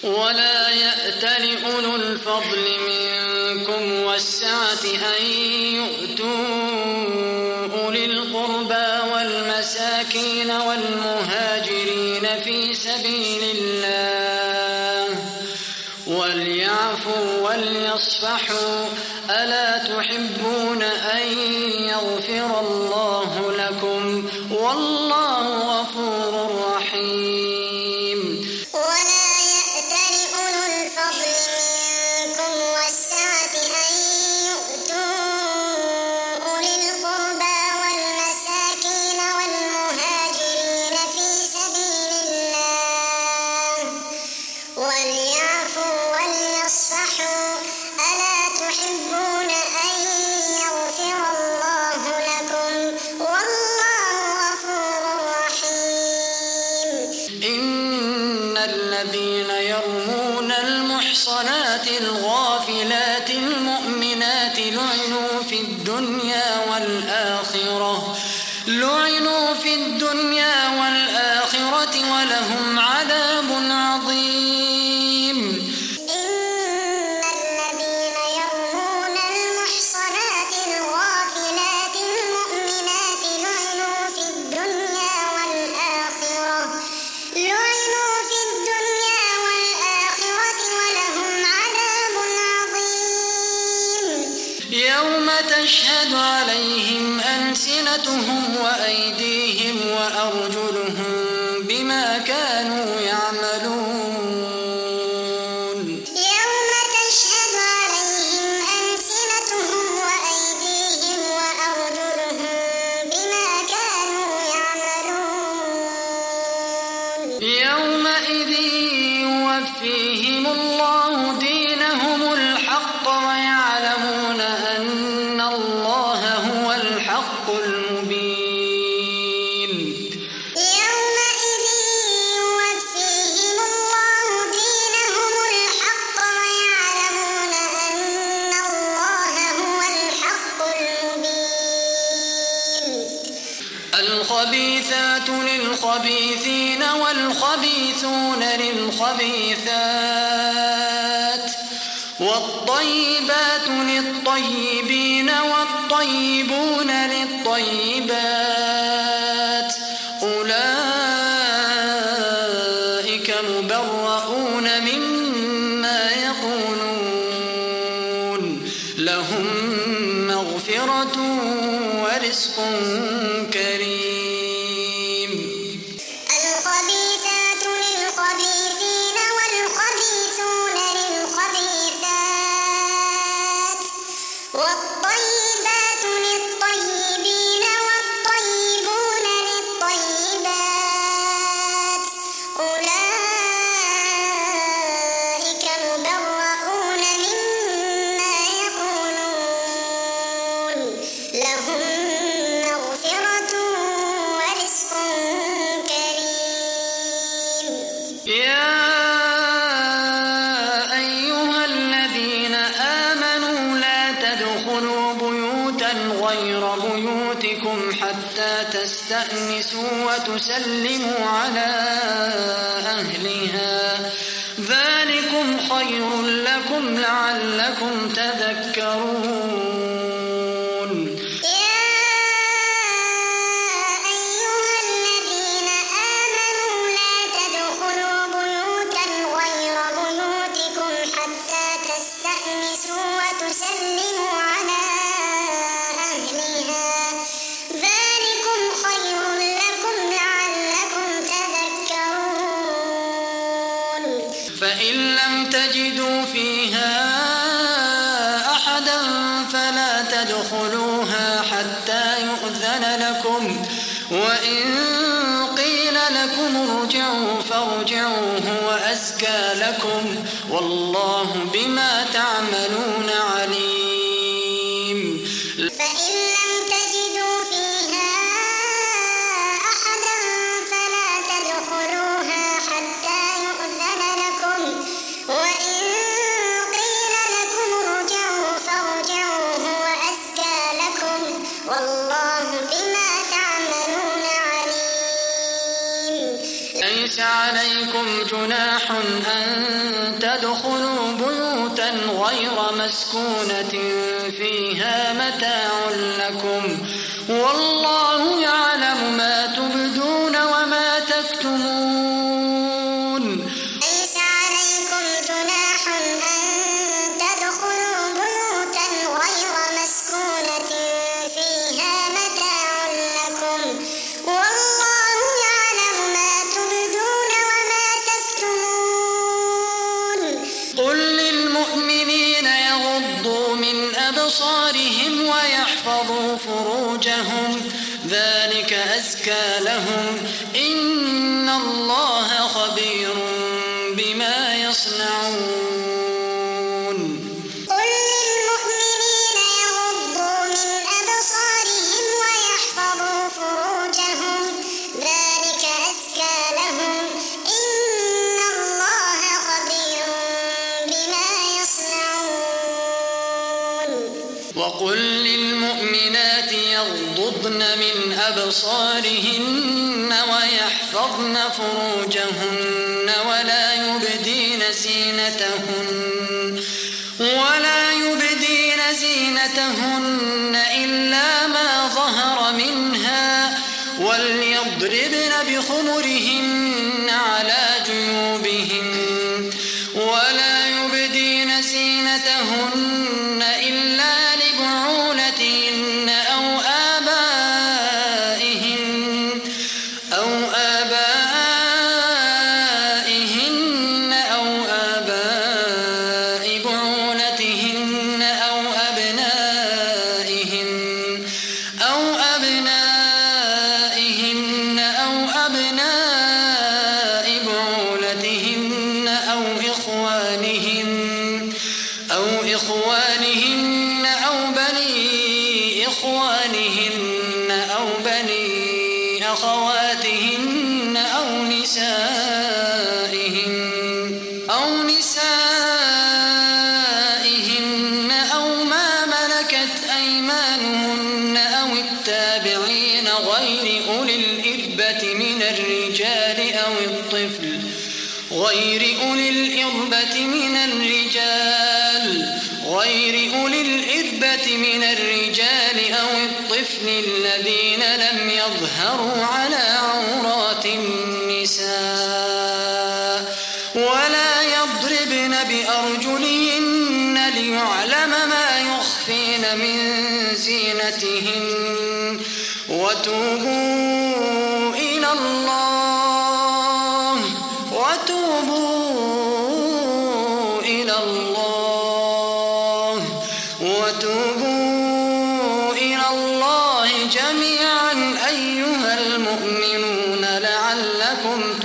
ولا يأتل أولو الفضل منكم والسعة أن يؤتوا أولي القربى والمساكين والمهاجرين في سبيل الله وليعفوا وليصفحوا ألا تحبون أن يغفر الله لكم والله غفور رحيم. الغافلات المؤمنات لعنوا في الدنيا والآخرة لعنوا في الدنيا والآخرة ولهم عذاب عظيم. إن الذين يرمون المحصنات الغافلات المؤمنات لعنوا في الدنيا والآخرة لعنوا في الدنيا والآخرة ولهم عذاب عظيم. يوم تشهد عليهم ألسنتهم وأيديهم وأرجلهم بما كانوا يعملون. يوم تشهد عليهم ألسنتهم وأيديهم وأرجلهم بما كانوا يعملون. يومئذ يوفيهم الله دينهم الحق ويعلمون أن الله هو الحق المبين. يومئذ يوفيهم الله دينهم الحق ويعلمون أن الله هو الحق المبين. الخبيثات للخبيثين والخبيثون للخبيثات والطيبات للطيبين والطيبون للطيبات أولئك مبرؤون مما يقولون لهم مغفرة ورزق كريم. الخبيثات للخبيثين والخبيثون للخبيثات والطيبات للطيبين والطيبون للطيبات أولئك مبرؤون مما يقولون لهم مغفرة ورزق كريم. يا أيها الذين آمنوا لا تدخلوا بيوتا غير بيوتكم حتى تستأنسوا وتسلموا على أهلها ذلكم خير لكم لعلكم تذكرون. يا أيها الذين آمنوا لا تدخلوا بيوتا غير بيوتكم حتى تستأنسوا وتسلموا على أهلها ذلكم خير لكم لعلكم تذكرون. فإن لم تجدوا فيها أحدا فلا تدخلوها حتى يؤذن لكم وإن قيل لكم ارجعوا فارجعوا هو أزكى لكم والله بما تعملون عليم. فإن لم تجدوا فيها أحدا فلا تدخلوها حتى يؤذن لكم وإن قيل لكم ارجعوا فارجعوا هو أزكى لكم والله بما تعملون عليم. ليس عليكم جناح أن تدخلوا بيوتا غير مسكونة فيها متاع لكم والله يعلم ما تبدون وما تكتمون. ليس عليكم جناح أن تدخلوا بيوتا غير مسكونة فيها متاع لكم والله يعلم ما تبدون وما تكتمون. قل للمؤمنين يغضوا من أبصارهم ويحفظوا فروجهم ذلك أزكى لهم إن الله خبير بما يصنعون. قل للمؤمنين يغضوا من أبصارهم ويحفظوا فروجهم ذلك أزكى لهم إن الله خبير بما يصنعون. وقل للمؤمنات يغضضن من أبصارهن ويحفظن فروجهن ولا يبدين زينتهن ولا يبدين زينتهن إلا ما ظهر منها وليضربن بخمرهن على جيوبهن ولا يبدين زينتهن إلا لبعولتهن أو آبائهن أو آبائهن أو آباء بعولتهن أو أبنائهن أو أبنائهن أو أبناء بعولتهن أو إخوانهن أو إخوانهن أو بني إخوانهن أو بني أخواتهن أو نسائهن أو نسائهن أو ما ملكت أيمانهن أو التابعين غير أولي الإربة من الرجال أو الطفل غير أولي الإربة من الرجال غير أولي الإربة من الرجال أو الطفل الذين لم يظهروا على عورات النساء ولا يضربن بأرجلهن ليعلم ما يخفين من زينتهن وتوبوا إلى الله وتوبوا إلى الله وتوبوا إلى الله جميعا أيها المؤمنون لعلكم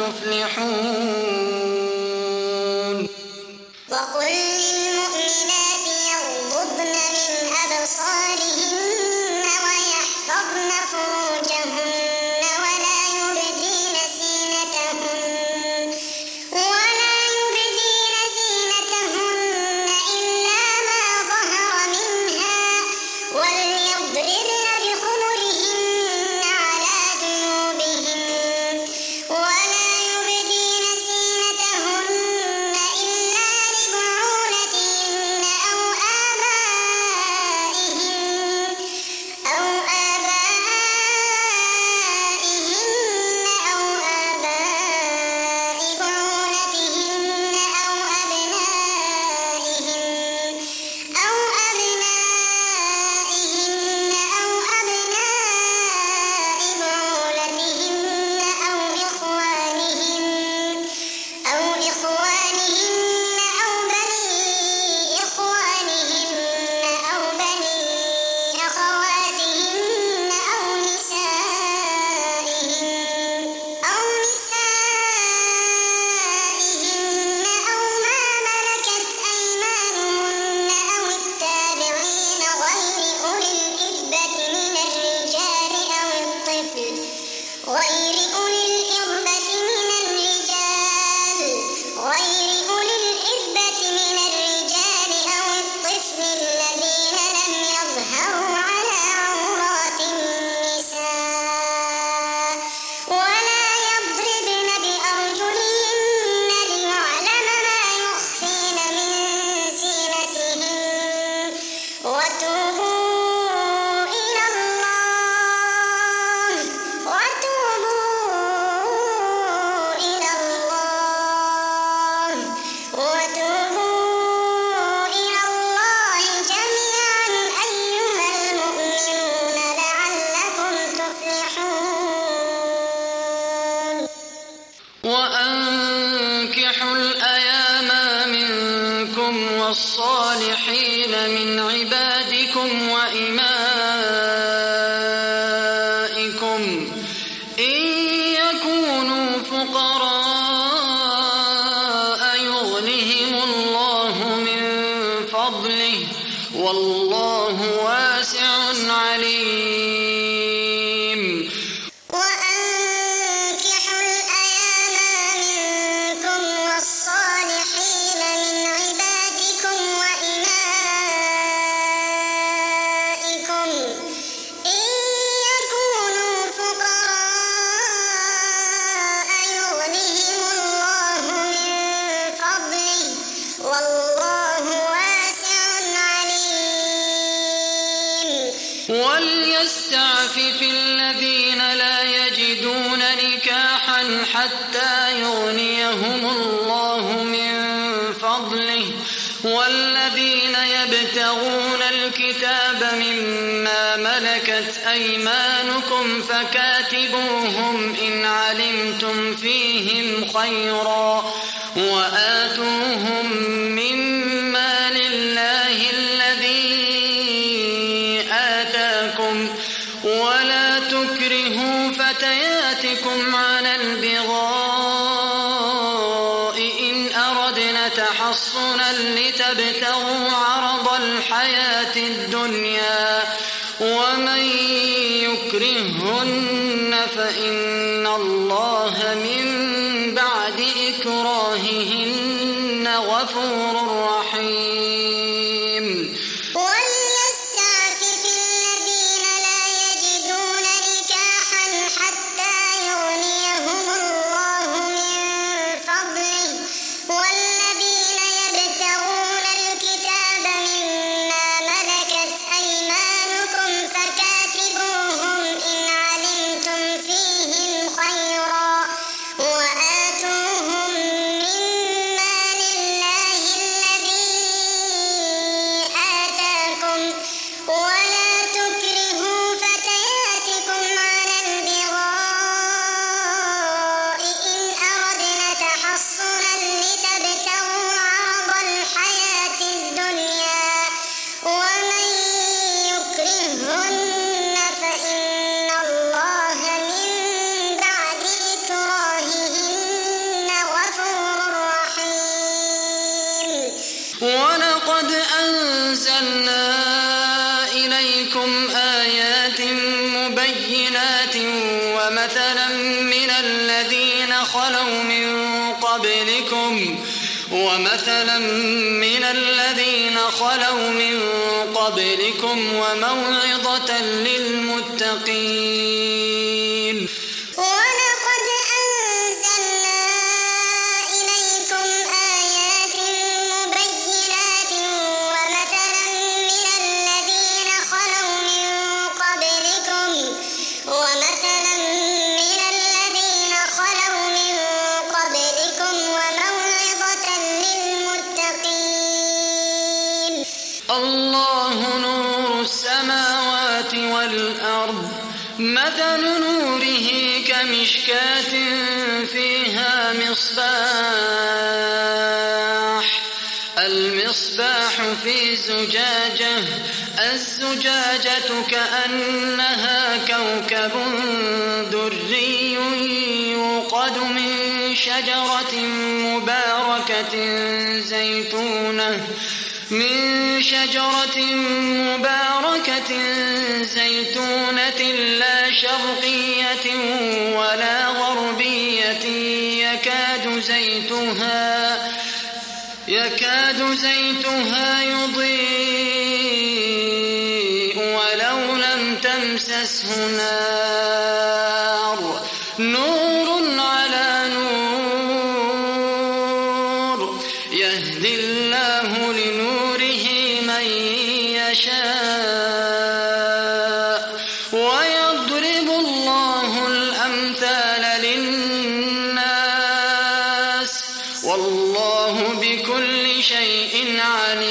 تفلحون. وقل للمؤمنات يغضضن من أبصارهن ويحفظن فروجهن ولا يبدين زينتهن ولا يبدين زينتهن إلا ما ظهر منها وليضربن بخمرهن على جيوبهن ولا يبدين زينتهن إلا لبعولتهن والصالحين من عبادكم وإمائكم إن يكونوا فقراء يغنهم الله من فضله والله واسع عليم. وأنكحوا الأيام منكم والصالحين من عبادكم وإمائكم إن يكونوا فقراء يغنهم الله من فضله والله واسع عليم. وليستعفف الذين لا يجدون نكاحا حتى يغنيهم الله من فضله والذين يبتغون الكتاب مما ملكت أيمانكم فكاتبوهم إن علمتم فيهم خيرا وآتوهم مما لله الذي آتاكم ولا تكرهوا فتياتكم على البغاء إن أردنا تحصنا لتبتغوا عرض الحياة الدنيا ومن يكرهن فإن الله من بعد إكراههن غفور رحيم. وليستعفف الذين لا يجدون نكاحا حتى يغنيهم الله من فضله والذين يبتغون الكتاب مما ملكت أيمانكم فكاتبوهم إن علمتم فيهم خيرا وآتوهم مما لله الذي آتاكم ولا تكرهوا فتياتكم على البغاء إن أردنا تحصنا لتبتغوا عرض الحياة الدنيا ومن يكرهن فإن الله من بعد إكراههن غفور رحيم. ولقد أنزلنا إليكم آيات مبينات ومثلا من الذين خلوا من قبلكم ومثلا من الذين خلوا من قبلكم وموعظة للمتقين. ولقد أنزلنا إليكم آيات مبينات ومثلا من الذين خلوا من قبلكم ومثلا من الذين خلوا من قبلكم وموعظة للمتقين. الله نور السماوات والأرض مثل نوره كمشكاة فيها مصباح المصباح في زجاجة الزجاجة كأنها كوكب دري يوقد من شجرة مباركة زيتونة من شجرة مباركة زيتونة لا شرقية ولا غربية يكاد زيتها يكاد زيتها يضيء ولو لم تمسسه نار نور على نور يهدي الله لنوره من يشاء ويضرب الله الأمثال للناس والله بكل شيء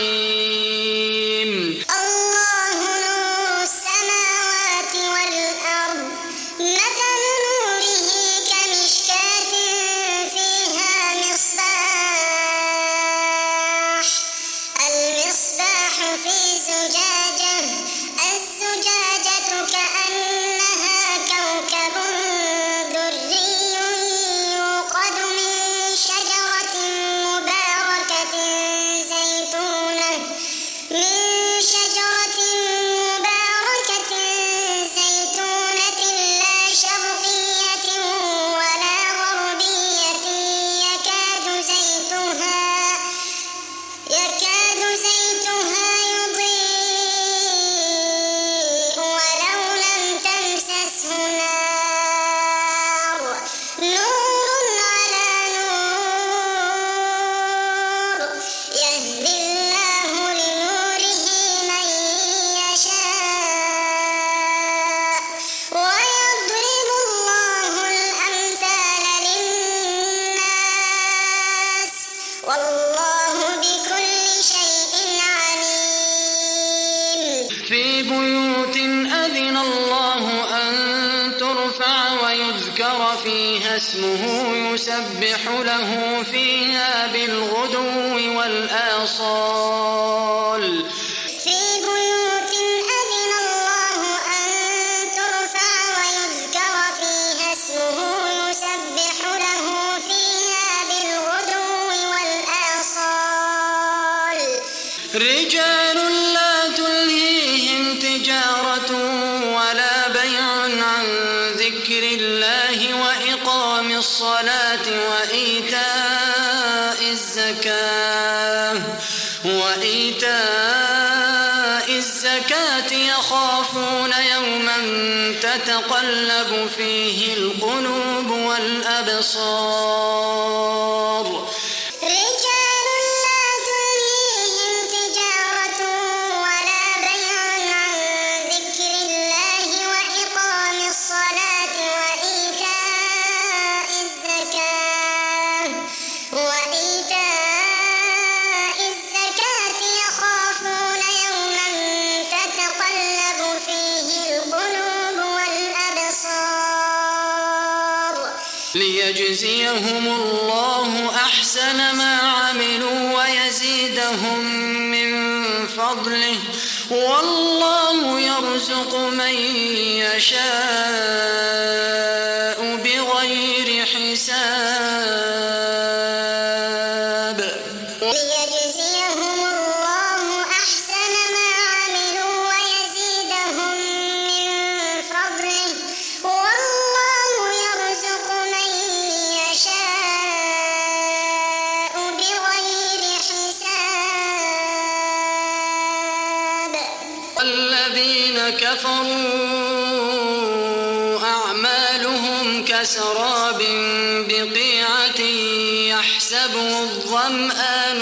عليم. الله نور السماوات والأرض مثل نوره كمشكاة فيها مصباح اسمه يسبح له فيها بالغدو والآصال في بيوت أذن الله أن ترفع ويذكر فيها اسمه يسبح له فيها بالغدو والآصال رجال لا تلهيهم تجارة ولا بيع عن ذكر الله وإقام الصلاة وإيتاء الزكاة وإيتاء الزكاة يخافون يوما تتقلب فيه القلوب والأبصار رجال لا تلهيهم تجارة ولا بيع عن ذكر الله وإقام الصلاة وإيتاء الزكاة وإيتاء الزكاة يخافون يوما تتقلب فيه القلوب والأبصار ليجزيهم الله أحسن ما عملوا ويزيدهم من فضله والله يرزق من يشاء بغير حساب ليجزيهم الله أحسن ما عملوا ويزيدهم من فضله والله يرزق من يشاء بغير حساب الذين كفروا أعمالهم كسراب بقيعة يحسبه الظمآن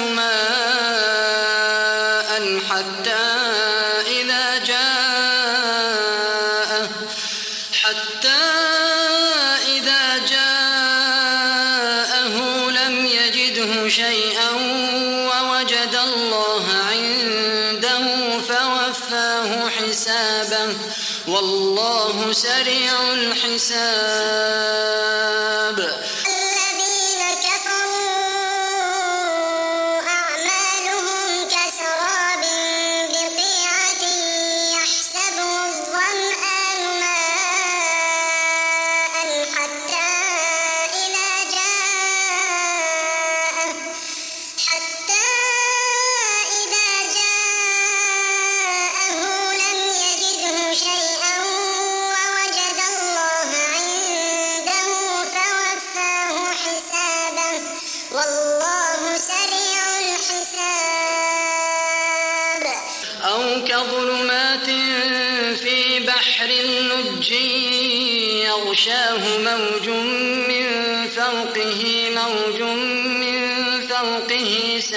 ماء حتى إذا جاءه حتى إذا جاءه لم يجده شيئا ووجد الله عنده فوفاه حسابه والله سريع الحساب الذين كفروا أعمالهم كسراب بقيعة يحسبه الظمآن ماء حتى إذا جاءه حتى إذا جاءه لم يجده شيئا ووجد الله عنده فوفاه حسابه والله سريع الحساب أو كظلمات في بحر لج يغشاه موج من فوقه موج من فوقه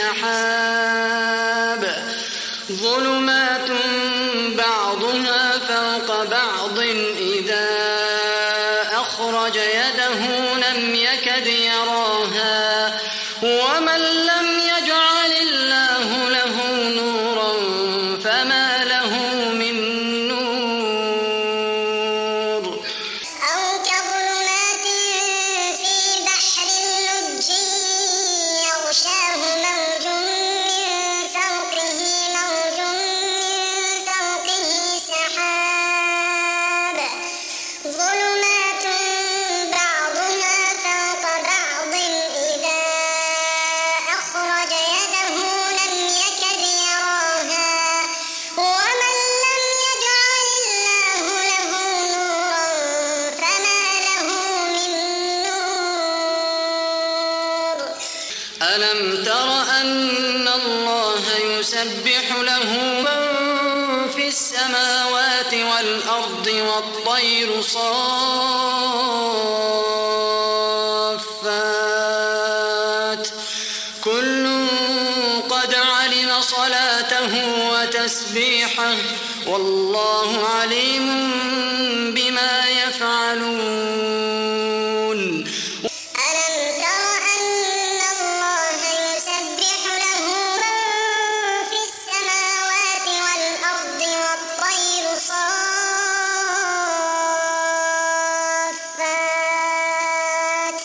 سحاب ظلمات بعضها فوق بعض إذا أخرج يده لم يكد يراها ومن لم يجعل الله له نورا فما له من نور أو كظلمات في بحر لج يغشاه موج من فوقه موج من فوقه سحاب ظلمات بعضها فوق بعض إذا أخرج يده لم يكد يراها ومن لم يجعل الله له نورا فما له من نور ألم تر أن الله يسبح له من في السماوات والأرض والطير صافات كل قد علم صلاته وتسبيحه والله عليم بما يفعلون ألم تر أن الله يسبح له من في السماوات والأرض والطير صافات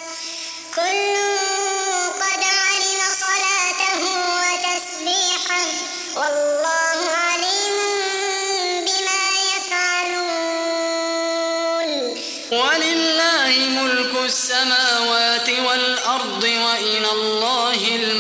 السماوات والأرض وإلى الله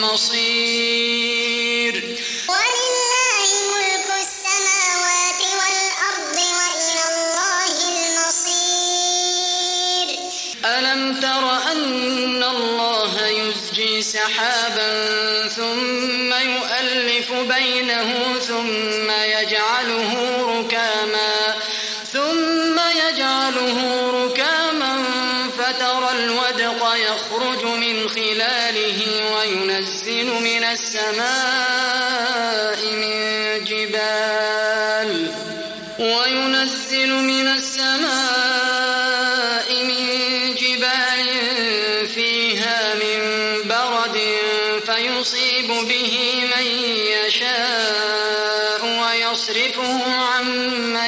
المصير. ولله ملك السماوات والأرض وإلى الله المصير. ألم تر أن الله يزجي سحابا ثم يؤلف بينه ثم يجعله ركاما ثم يجعله ركاما فترى الودق يخرج من خلاله وينزل من السماء من جبال وينزل من السماء من جبال فيها من برد فيصيب به من يشاء ويصرفه عن من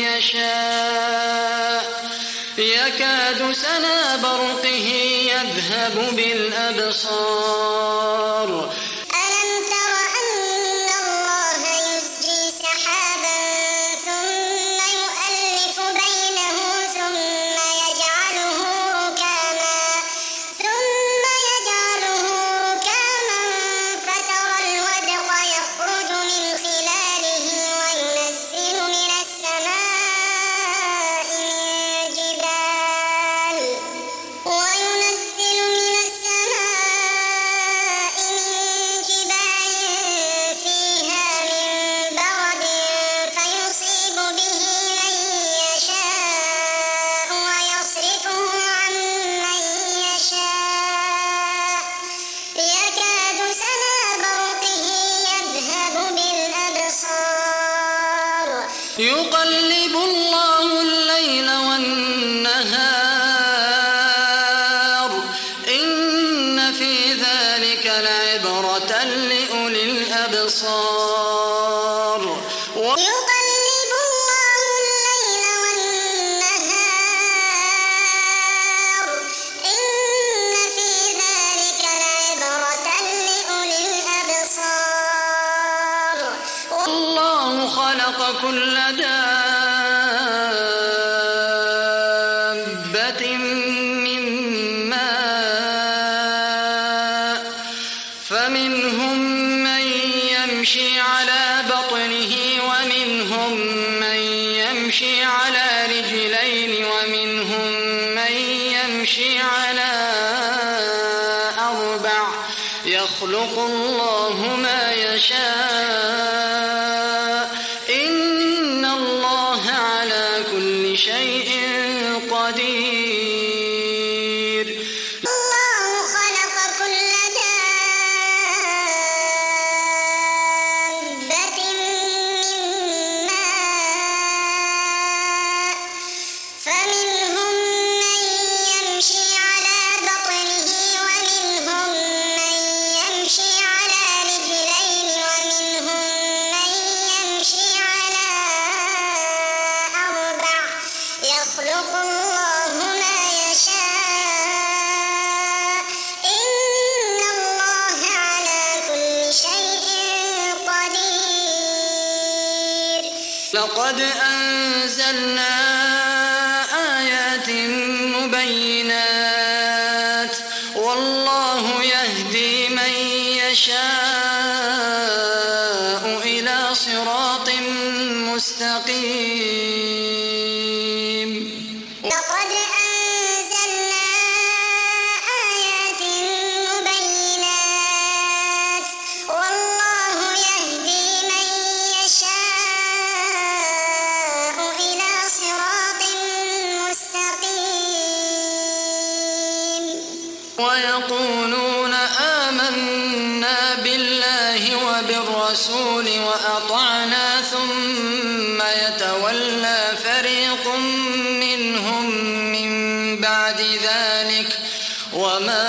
يشاء يكاد سنا برقه يذهب بالأبصار. ألم تر أن الله يزجي سحابا ثم يؤلف بينه ثم يجعله ركاما ثم يجعله ركاما فترى الودق يخرج من خلاله وينزل من السماء من جبال وينزل من السماء من جبال فيها من برد فيصيب به من يشاء ويصرفه عن من يشاء يكاد سنا برقه يذهب بالأبصار. يقلب الله الليل والنهار إن في ذلك لعبرة لأولي الأبصار. يقلب الله الليل والنهار إن في ذلك لعبرة لأولي الأبصار. والله خلق كل دابة من ماء فمنهم من يمشي على بطنه ومنهم من يمشي على رجلين ومنهم من يمشي على أربع يخلق الله ما يشاء إن الله على كل شيء قدير. الله خلق كل دابة من ماء فمنهم من يمشي على بطنه ومنهم من يمشي على رجلين ومنهم من يمشي على أربع يخلق الله ما يشاء إن الله على كل شيء قدير. لقد أنزلنا آيات مبينات والله يهدي من يشاء إلى صراط مستقيم. لقد أنزلنا آيات مبينات والله يهدي من يشاء إلى صراط مستقيم. ويقولون آمنا بالله وبالرسول وأطعنا ثم يتولى فريق منهم من بعد ذلك وما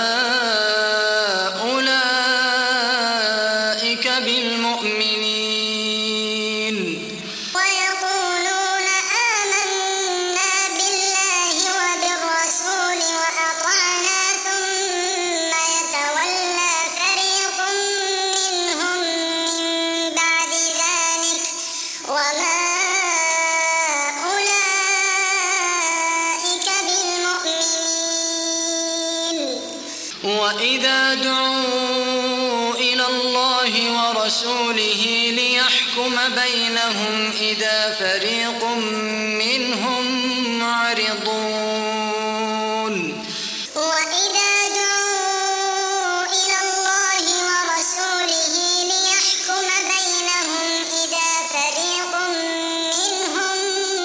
أولئك بالمؤمنين. ويقولون آمنا بالله وبالرسول وأطعنا ثم يتولى فريق منهم من بعد ذلك وما أولئك بالمؤمنين. وإذا دعوا إلى الله ورسوله ليحكم بينهم إذا فريق منهم معرضون وإذا دعوا إلى الله ورسوله ليحكم بينهم إذا فريق منهم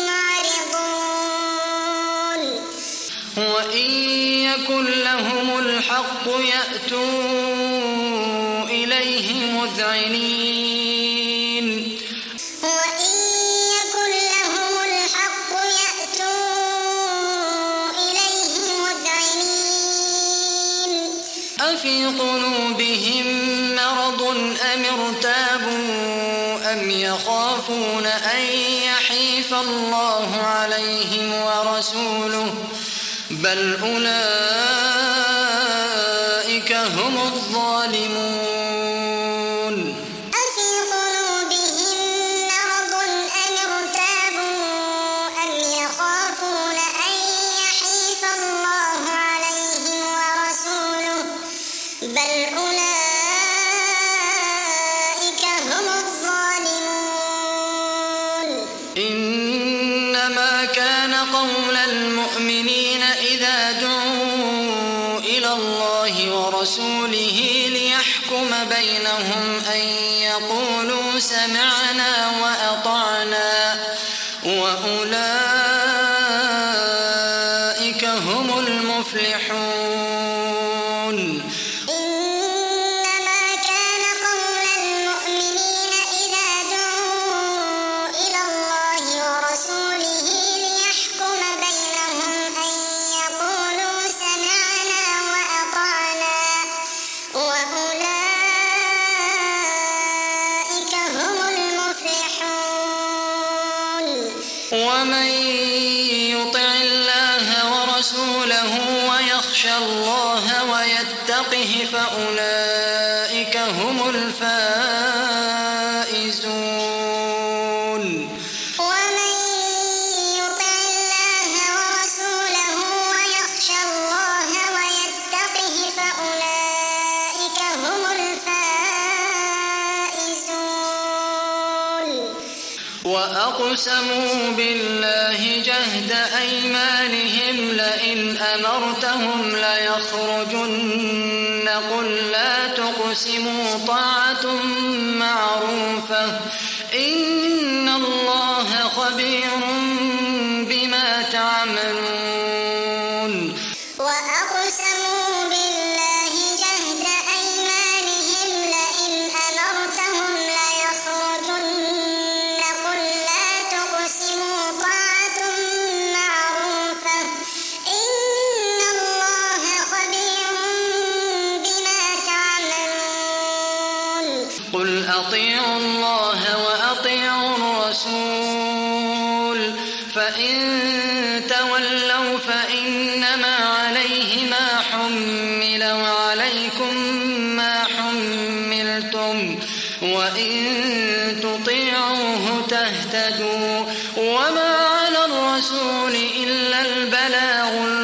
معرضون وإن يكن لهم الحق يأتوا إليه مذعنين وإن يكن لهم الحق يأتوا إليه مذعنين أفي قلوبهم مرض أم ارتابوا أم يخافون أن يحيف الله عليهم ورسوله بل أولئك هم الظالمون أفي قلوبهم مرض أم ارتابوا أم يخافون أن يحيف الله عليهم ورسوله بل أولئك هم الظالمون إنما كان قول المؤمنين إذا دعوا إلى الله ورسوله ليحكم بينهم أن يقولوا سمعنا وأطعنا وأولئك هم المفلحون إنما كان قول المؤمنين إذا دعوا إلى الله ورسوله ليحكم بينهم أن يقولوا سمعنا وأطعنا وأولئك هم المفلحون ومن يطع الله ورسوله ويخشى الله ويتقه فأولئك هم الفائزون ومن يطع الله ورسوله ويخشى الله ويتقه فأولئك هم الفائزون وأقسموا بالله جهد أيمانهم لئن أمرتهم ليخرجن قل لا تقسموا طاعة معروفة إن الله خبير بما تعملون وأقسموا بالله جهد أيمانهم لئن أمرتهم ليخرجن قل لا تقسموا طاعة معروفة إن الله خبير بما تعملون قل أطيعوا الله وأطيعوا الرسول فإن تولوا فإنما عليه ما حمل وعليكم ما حملتم وإن تطيعوه تهتدوا وما على الرسول إلا البلاغ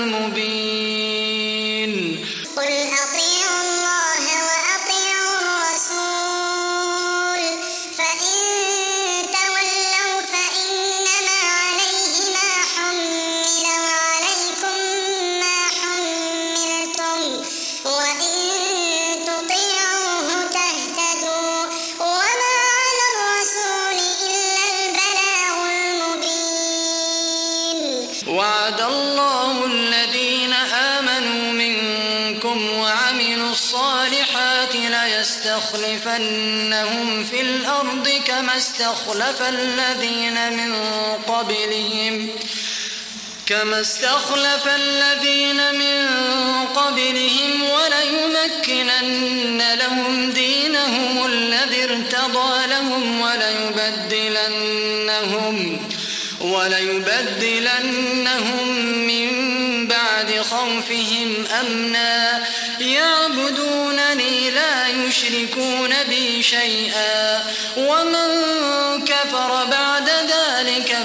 المبين قل أطيعوا الله وأطيعوا الرسول فإن تولوا فإنما عليه ما حمل وعليكم ما حملتم وإن تطيعوه تهتدوا وما على الرسول إلا البلاغ المبين وعد الله الذين آمنوا منكم وعملوا الصالحات ليستخلفنهم في الأرض كما استخلف الذين من قبلهم كما استخلف الذين من قبلهم وليمكنن لهم دينهم الذي ارتضى لهم وليبدلنهم وليبدلنهم من بعد خوفهم أمنا يعبدونني لا يشركون بي شيئا ومن كفر بعد ذلك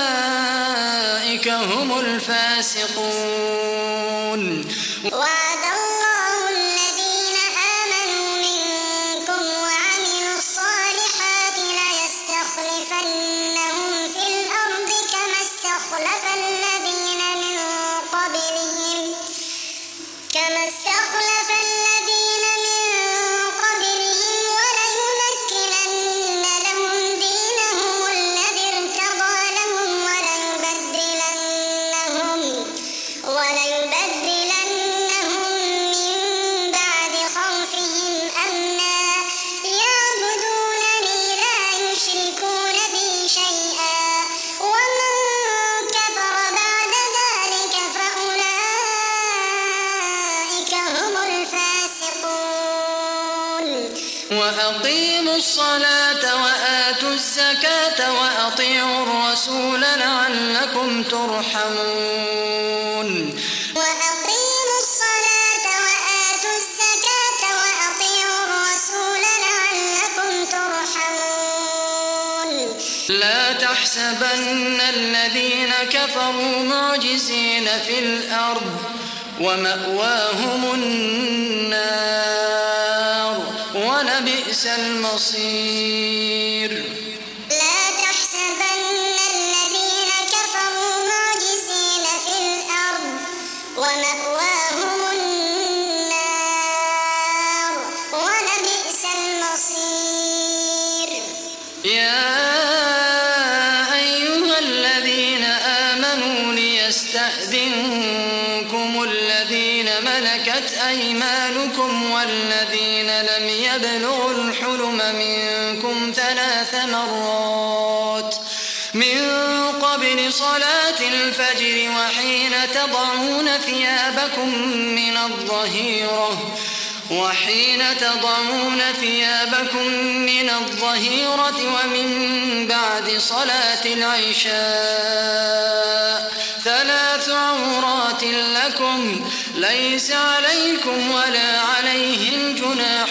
فأولئك هم الفاسقون. وعد الفاسقون وأقيموا الصلاة وآتوا الزكاة وأطيعوا الرسول لعلكم ترحمون وأقيموا الصلاة وآتوا الزكاة وأطيعوا الرسول لعلكم ترحمون لا تحسبن الذين كفروا معجزين في الأرض ومأواهم النار ولبئس المصير لا تحسبن الذين كفروا معجزين في الأرض ومأواهم النار ولبئس المصير يا أيها الذين آمنوا ليستأذنكم الذين ملكت أيمانكم والذين لم يبلغوا الحلم منكم ثلاث مرات من قبل صلاة الفجر وحين تضعون ثيابكم من الظهيرة وحين تضعون ثيابكم من الظهيرة ومن بعد صلاة العشاء ثلاث عورات لكم ليس عليكم ولا عليهم جناح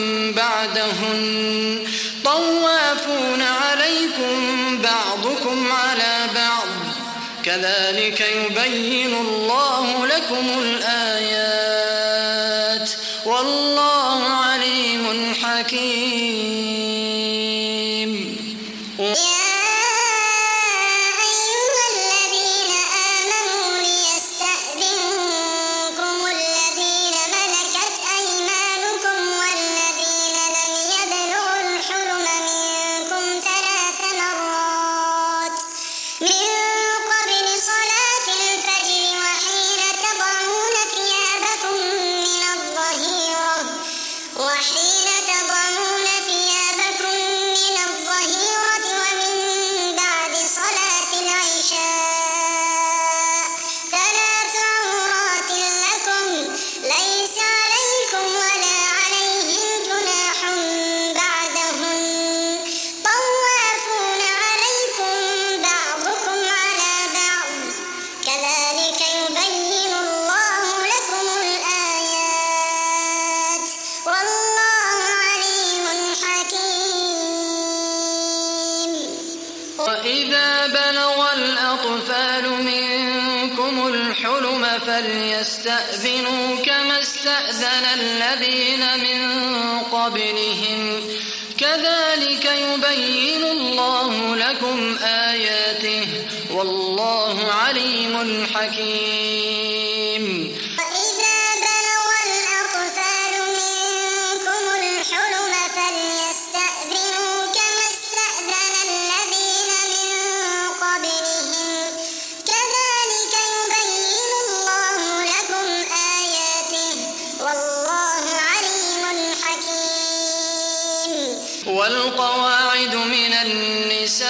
بعدهن طوافون عليكم بعضكم على بعض كذلك يبين الله لكم الآيات والله عليم حكيم. وإذا بلغ الأطفال منكم الحلم فليستأذنوا كما استأذن الذين من قبلهم كذلك يبين الله لكم آياته والله عليم حكيم. والقواعد من النساء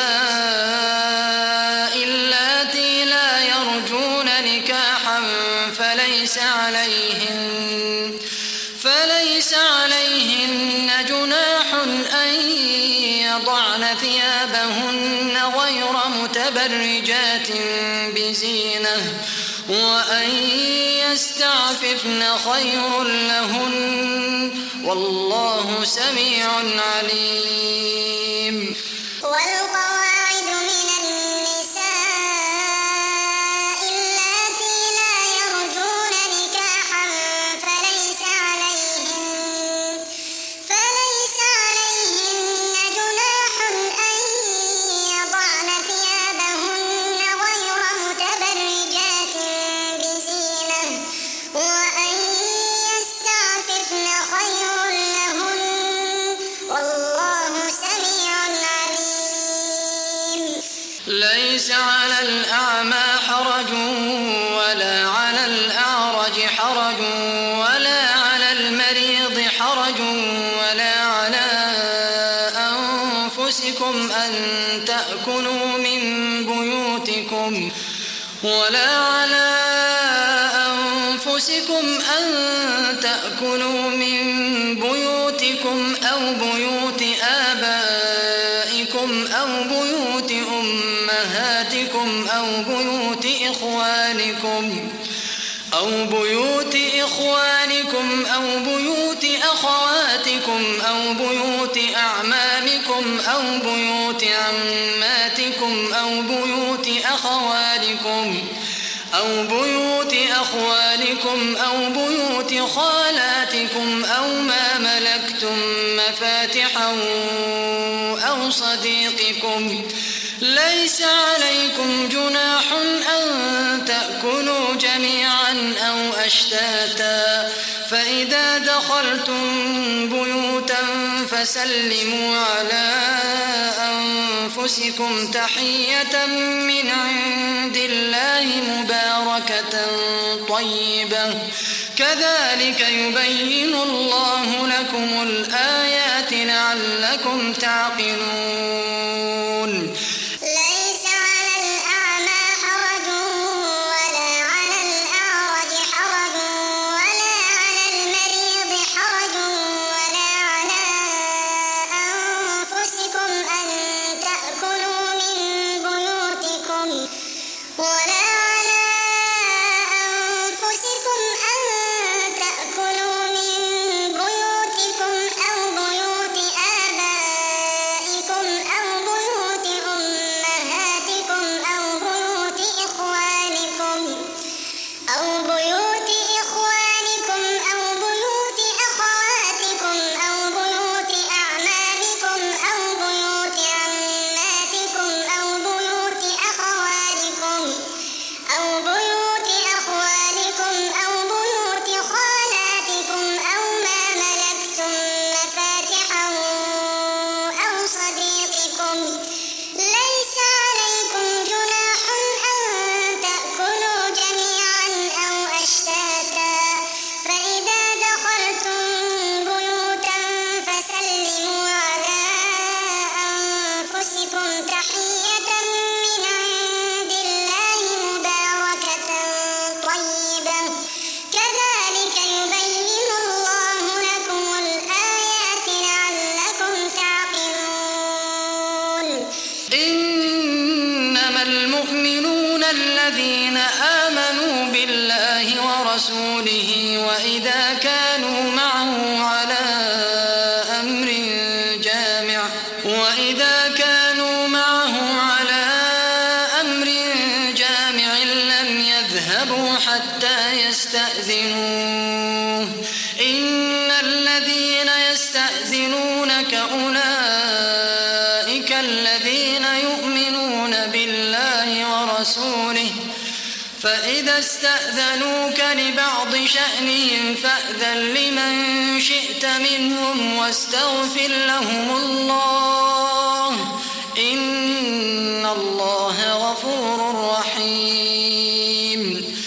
اللاتي لا يرجون نكاحا فليس عليهن فليس عليهن جناح أن يضعن ثيابهن غير متبرجات بزينة وأن يستعففن خير لهن والله سميع عليم. والقواعد من النساء اللاتي لا يرجون نكاحا فليس عليهن فليس عليهن جناح أن يضعن ثيابهن غير متبرجات بزينة وأن يستعففن خير لهن والله سميع عليم. ليس على الأعمى حرج ولا على الأعرج حرج ولا على المريض حرج ولا على أنفسكم أن تأكلوا من بيوتكم ولا على أنفسكم أن تأكلوا من بيوتكم أو بيوت آبائكم أو بيوت أمهاتكم أو بيوت إخوانكم أو بيوت إخوانكم أو بيوت أخواتكم أو بيوت أعمامكم أو بيوت عماتكم أو بيوت أخوالكم أو بيوت أخوالكم أو بيوت خالاتكم أو ما ملكتم مفاتحه أو صديقكم. ليس عليكم جناح أن تأكلوا جميعا أو أشتاتا، فإذا دخلتم بيوتا فسلموا على أنفسكم تحية من عند الله مباركة طيبة، كذلك يبين الله لكم الآيات لعلكم تعقلون. ليس على الأعمى حرج ولا على الأعرج حرج ولا على المريض حرج ولا على أنفسكم أن تأكلوا من بيوتكم ولا على أنفسكم أن تأكلوا من بيوتكم أو بيوت آبائكم أو بيوت أمهاتكم أو بيوت إخوانكم أو بيوت إخوانكم أو بيوت أخواتكم أو بيوت أعمامكم أو بيوت عماتكم أو بيوت أخوالكم أو بيوت أخوالكم أو بيوت خالاتكم أو ما ملكتم مفاتحه أو صديقكم. ليس عليكم جناح أن تأكلوا جميعا أو أشتاتا، فإذا دخلتم بيوتا فسلموا على أنفسكم تحية من عند الله مباركة طيبة، كذلك يبين الله لكم الآيات لعلكم تعقلون. إنما المؤمنون الذين آمنوا بالله ورسوله وإذا كانوا معه على أمر جامع وإذا كانوا معه على أمر جامع لم يذهبوا حتى يستأذنوه. إن الذين يستأذنونك أولئك الذين يؤمنون بالله ورسوله، فإذا استأذنوك لبعض شأنهم فأذن لمن شئت منهم واستغفر لهم الله، إن الله غفور رحيم.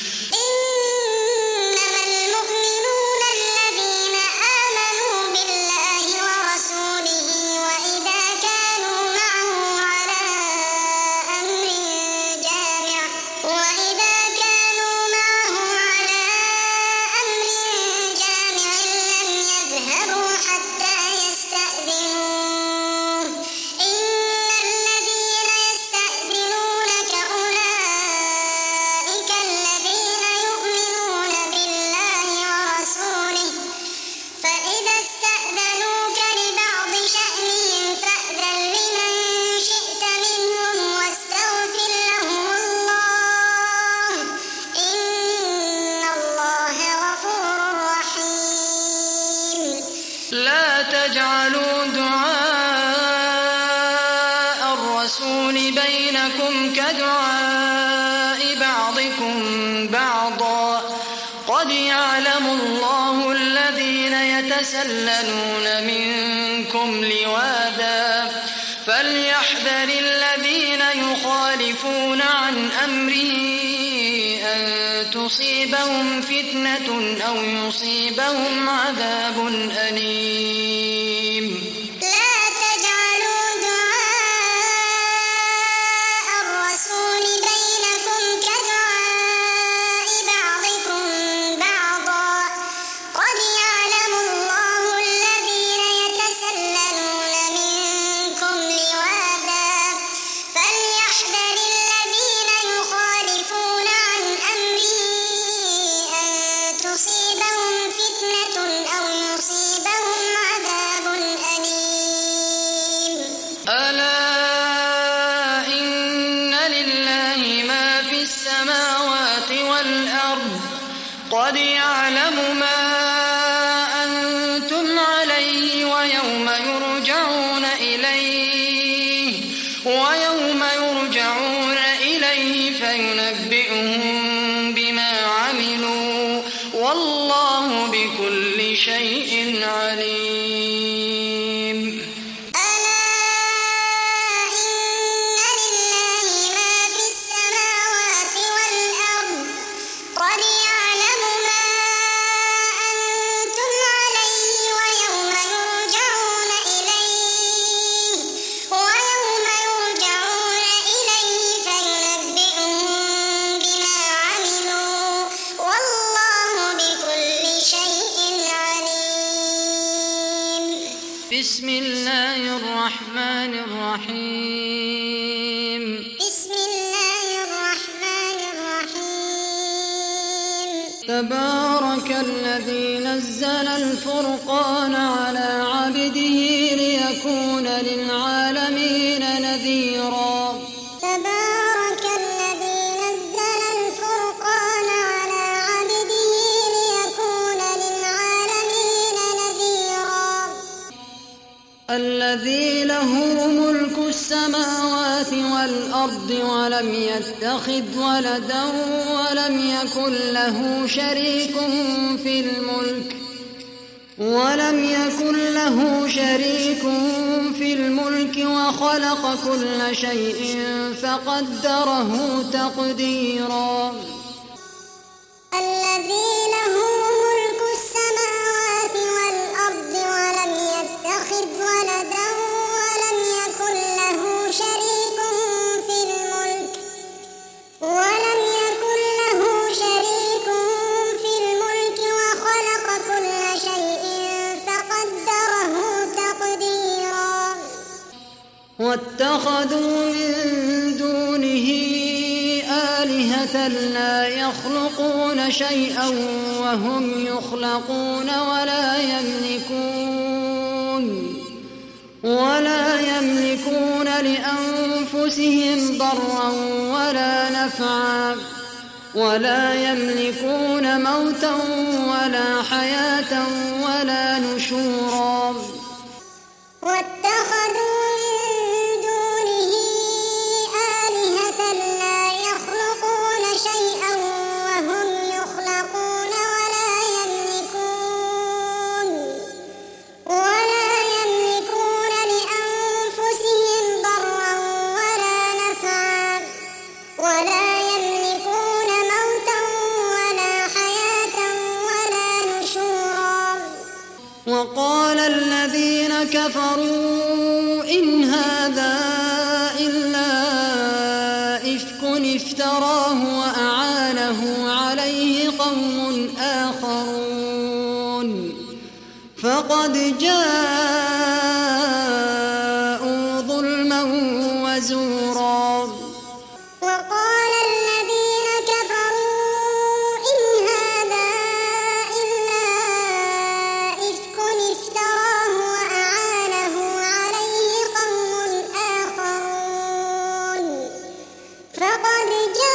إنما المؤمنون الذين آمنوا بالله ورسوله وإذا كانوا معه على أمر جامع وإذا كانوا معه على أمر جامع لم يذهبوا حتى يستأذنوه. إن الذين يستأذنونك أولئك الذين يؤمنون بالله ورسوله، فإذا استأذنوك لبعض شأنهم فأذن لمن شئت منهم واستغفر لهم الله، إن الله غفور رحيم. لا تجعلوا دعاء الرسول بينكم كدعاء بعضكم بعضا، قد يعلم الله الذين يتسللون منكم لواذا، فليحذر الذين يخالفون عن أمره أن تصيبهم فتنة أو يصيبهم عذاب أليم. لا تجعلوا دعاء الرسول بينكم كدعاء بعضكم بعضا، والله بكل شيء عليم. ألا إن لله ما في السماوات والأرض قد يعلم ما أنتم عليه ويوم يرجعون إليه ويوم يرجعون إليه فينبئهم بما عملوا والله بكل شيء عليم. بسم الله الرحمن الرحيم. بسم الله الرحمن الرحيم. تبارك الذي نزل الفرقان على عبده ليكون للعالمين نذيرا. تبارك الذي نزل الفرقان على عبده ليكون للعالمين نذيرا. الذي له ملك السماوات والأرض ولم يتخذ ولدا ولم يكن له شريك في الملك ولم يكن له شريك في الملك وخلق كل شيء فقدره تقديرا. الذي له ملك السماوات والأرض ولم يتخذ ولدا ولم يكن له شريك في الملك ولم يكن له شريك في الملك وخلق كل شيء فقدره تقديرا. واتخذوا من دونه آلهة لا يخلقون شيئا وهم يخلقون ولا يملكون ولا يملكون لأنفسهم ضرا ولا نفعا ولا يملكون موتا ولا حياة ولا نشورا. واتخذوا من دونه آلهة لا يخلقون شيئا وهم يخلقون ولا يملكون ولا يملكون لأنفسهم ضرا ولا نفعا ولا يملكون موتا ولا حياة ولا نشورا. وقال الذين كفروا إن هذا إلا إفك افتراه وأعانه عليه قوم آخرون فقد جاءوا ظلما وزورا. وقال الذين كفروا إن هذا إلا إفك افتراه وأعانه عليه قوم آخرون فقد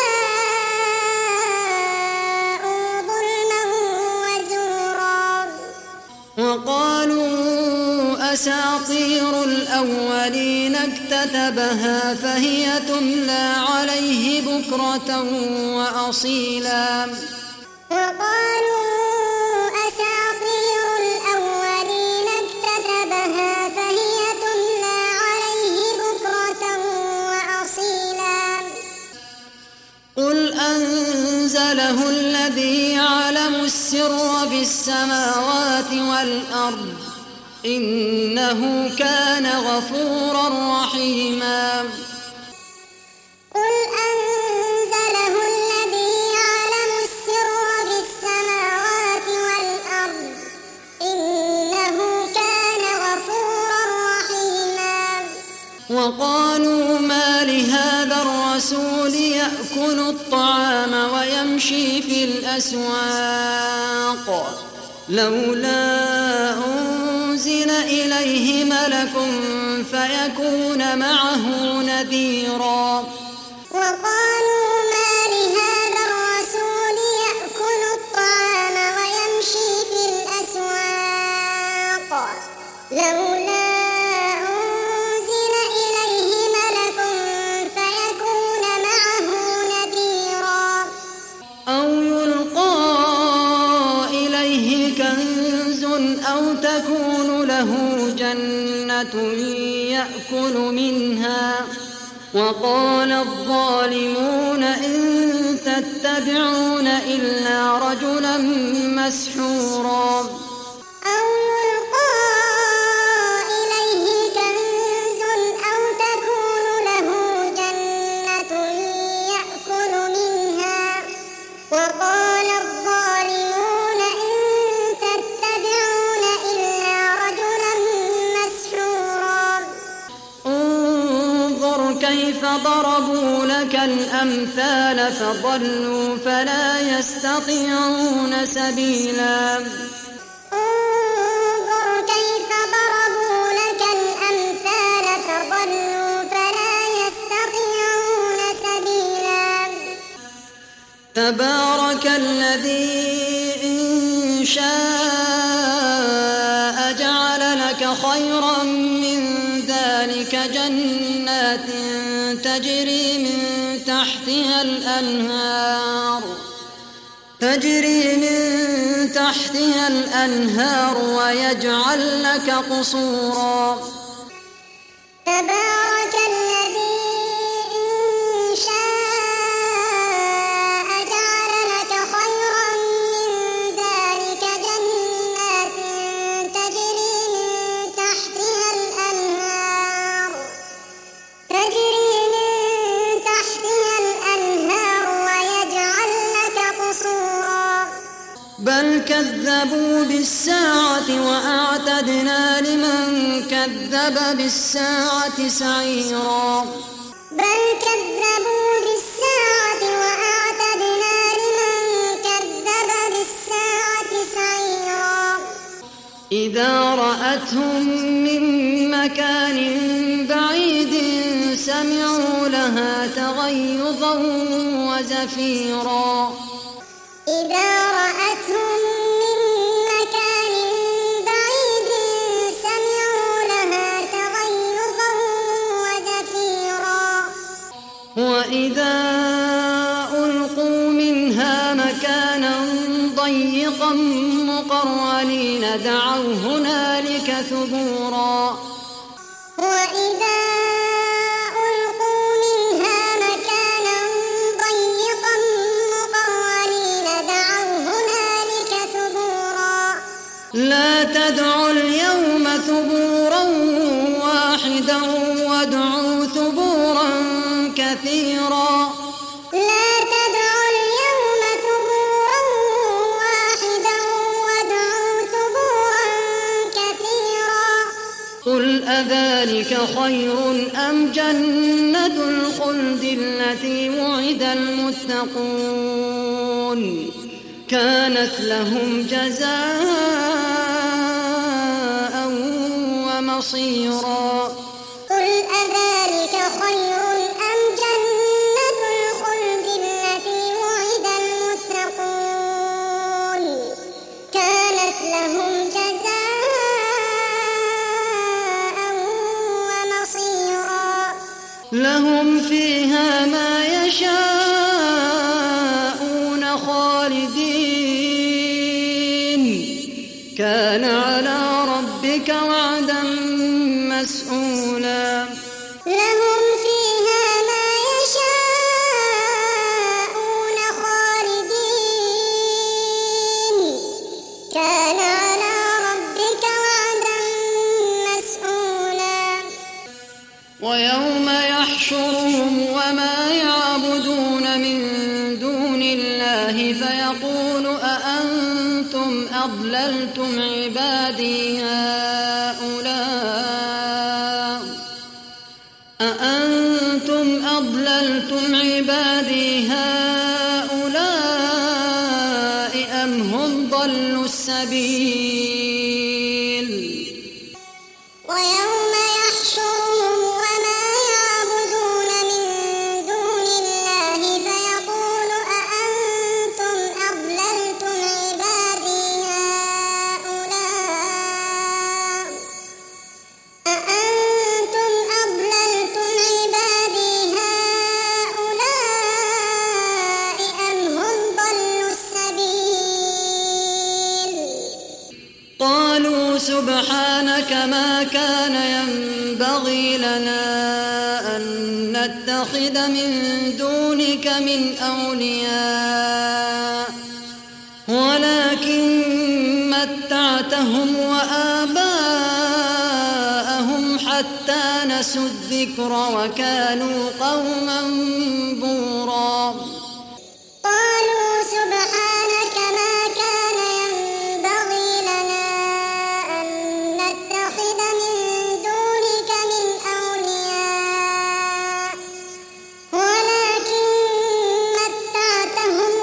جاءوا ظلما وزورا. وقالوا أساطير الأولين اكتتبها فهي تملى عليه بكرة وأصيلا. وقالوا أساطير الأولين اكتتبها فهي تملى عليه بكرة وأصيلا. قل أنزله الذي يعلم السر في السماوات والأرض إنه كان غفورا رحيما. قل أنزله الذي يعلم السر في السماوات والأرض إنه كان غفورا رحيما. وقالوا ما لهذا الرسول يأكل الطعام ويمشي في الأسواق لولا أنزل إليه ملك فيكون معه نذيرا. وقالوا ما لهذا الرسول يأكل الطعام ويمشي في الأسواق لولا أنزل إليه ملك فيكون معه نذيرا. أو يلقى إليه كنز أو تكون له جنة يأكل منها وقال الظالمون إن تتبعون إلا رجلا مسحورا أو يلقى إليه كنز أو تكون له جنة يأكل منها وقال الظالمون إن تتبعون إلا رجلا مسحورا انظر كيف ضربوا لك الأمثال فضلوا فلا يستطيعون سبيلا انظر كيف ضربوا لك الأمثال فضلوا فلا يستطيعون سبيلا تبارك الذي إن شاء جعل لك خيرا من ذلك جنات تجري من تحتها الأنهار تجري من تحتها الأنهار ويجعل لك قصورا تبارك الذي إن شاء جعل لك خيرا من ذلك جنات تجري من تحتها الأنهار تجري من تحتها الأنهار ويجعل لك قصورا بل كذبوا بالساعة وأعتدنا لمن كذب بالساعة سعيرا بل كذبوا بالساعة وأعتدنا لمن كذب بالساعة سعيرا إذا رأتهم من مكان بعيد سمعوا لها تغيظا وزفيرا إذا رأتهم من مكان بعيد سمعوا لها تغيظا وزفيرا وإذا ألقوا منها مكانا ضيقا مقرنين دعوا هنالك ثبورا وإذا ألقوا منها مكانا ضيقا مقرنين دعوا هنالك ثبورا لا تدعوا اليوم ثبورا واحدا وادعوا ثبورا كثيرا لا تدعوا اليوم ثبورا واحدا وادعوا ثبورا كثيرا قل أذلك خير أم جنة الخلد التي وعد المتقون كانت لهم جزاء ومصيرا قل أذلك خير أم جنة الخلد التي وعد المتقون كانت لهم جزاء ومصيرا لهم فيها ما يشاءون خالدين كان على ربك وعدا مسئولا لهم فيها ما يشاءون خالدين كان على ربك وعدا مسئولا ويوم يحشرهم وما يعبدون من دون الله فيقول أأنتم أضللتم عبادي هؤلاء أأنتم أضللتم عبادي هؤلاء أم هم ضلوا السبيل ويوم يحشرهم وما يعبدون من دون الله فيقول أأنتم أضللتم عبادي هؤلاء أأنتم أضللتم عبادي هؤلاء أم هم ضلوا السبيل قالوا سبحانك ما كان ينبغي لنا أن نتخذ من دونك من أولياء ولكن متعتهم وآباءهم حتى نسوا الذكر وكانوا قوما بورا قالوا سبحانك ما كان ينبغي لنا أن نتخذ من دونك من أولياء ولكن متعتهم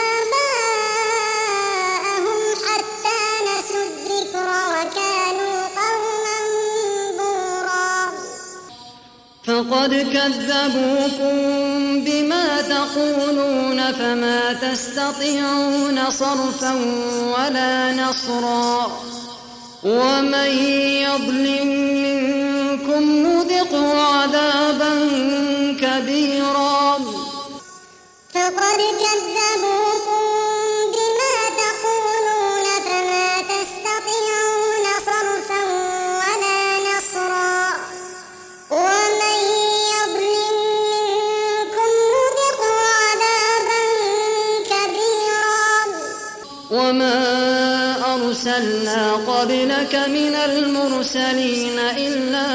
وآباءهم حتى نسوا الذكر وكانوا قوما بورا فقد كذبوكم بما تقولون فما تستطيعون صرفا ولا نصرا ومن يظلم منكم نذقه عذابا كبيرا فقد كذبوكم بما تقولون فما تستطيعون صرفا ولا نصرا ومن يظلم منكم نذقه عذابا كبيرا وما أرسلنا قبلك من المرسلين إلا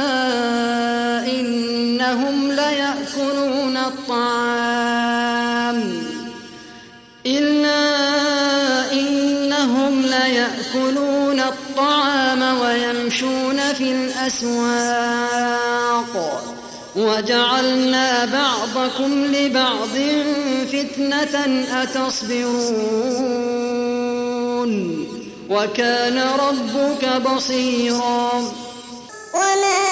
إنهم ليأكلون الطعام إلا إنهم ليأكلون الطعام ويمشون في الأسواق وجعلنا بعضكم لبعض فتنة أتصبرون، ۖ وكان ربك بصيرا. وما أرسلنا قبلك من المرسلين إلا إنهم ليأكلون الطعام ويمشون في الأسواق وجعلنا بعضكم لبعض فتنة أتصبرون، ۖ وكان ربك بصيرا. وما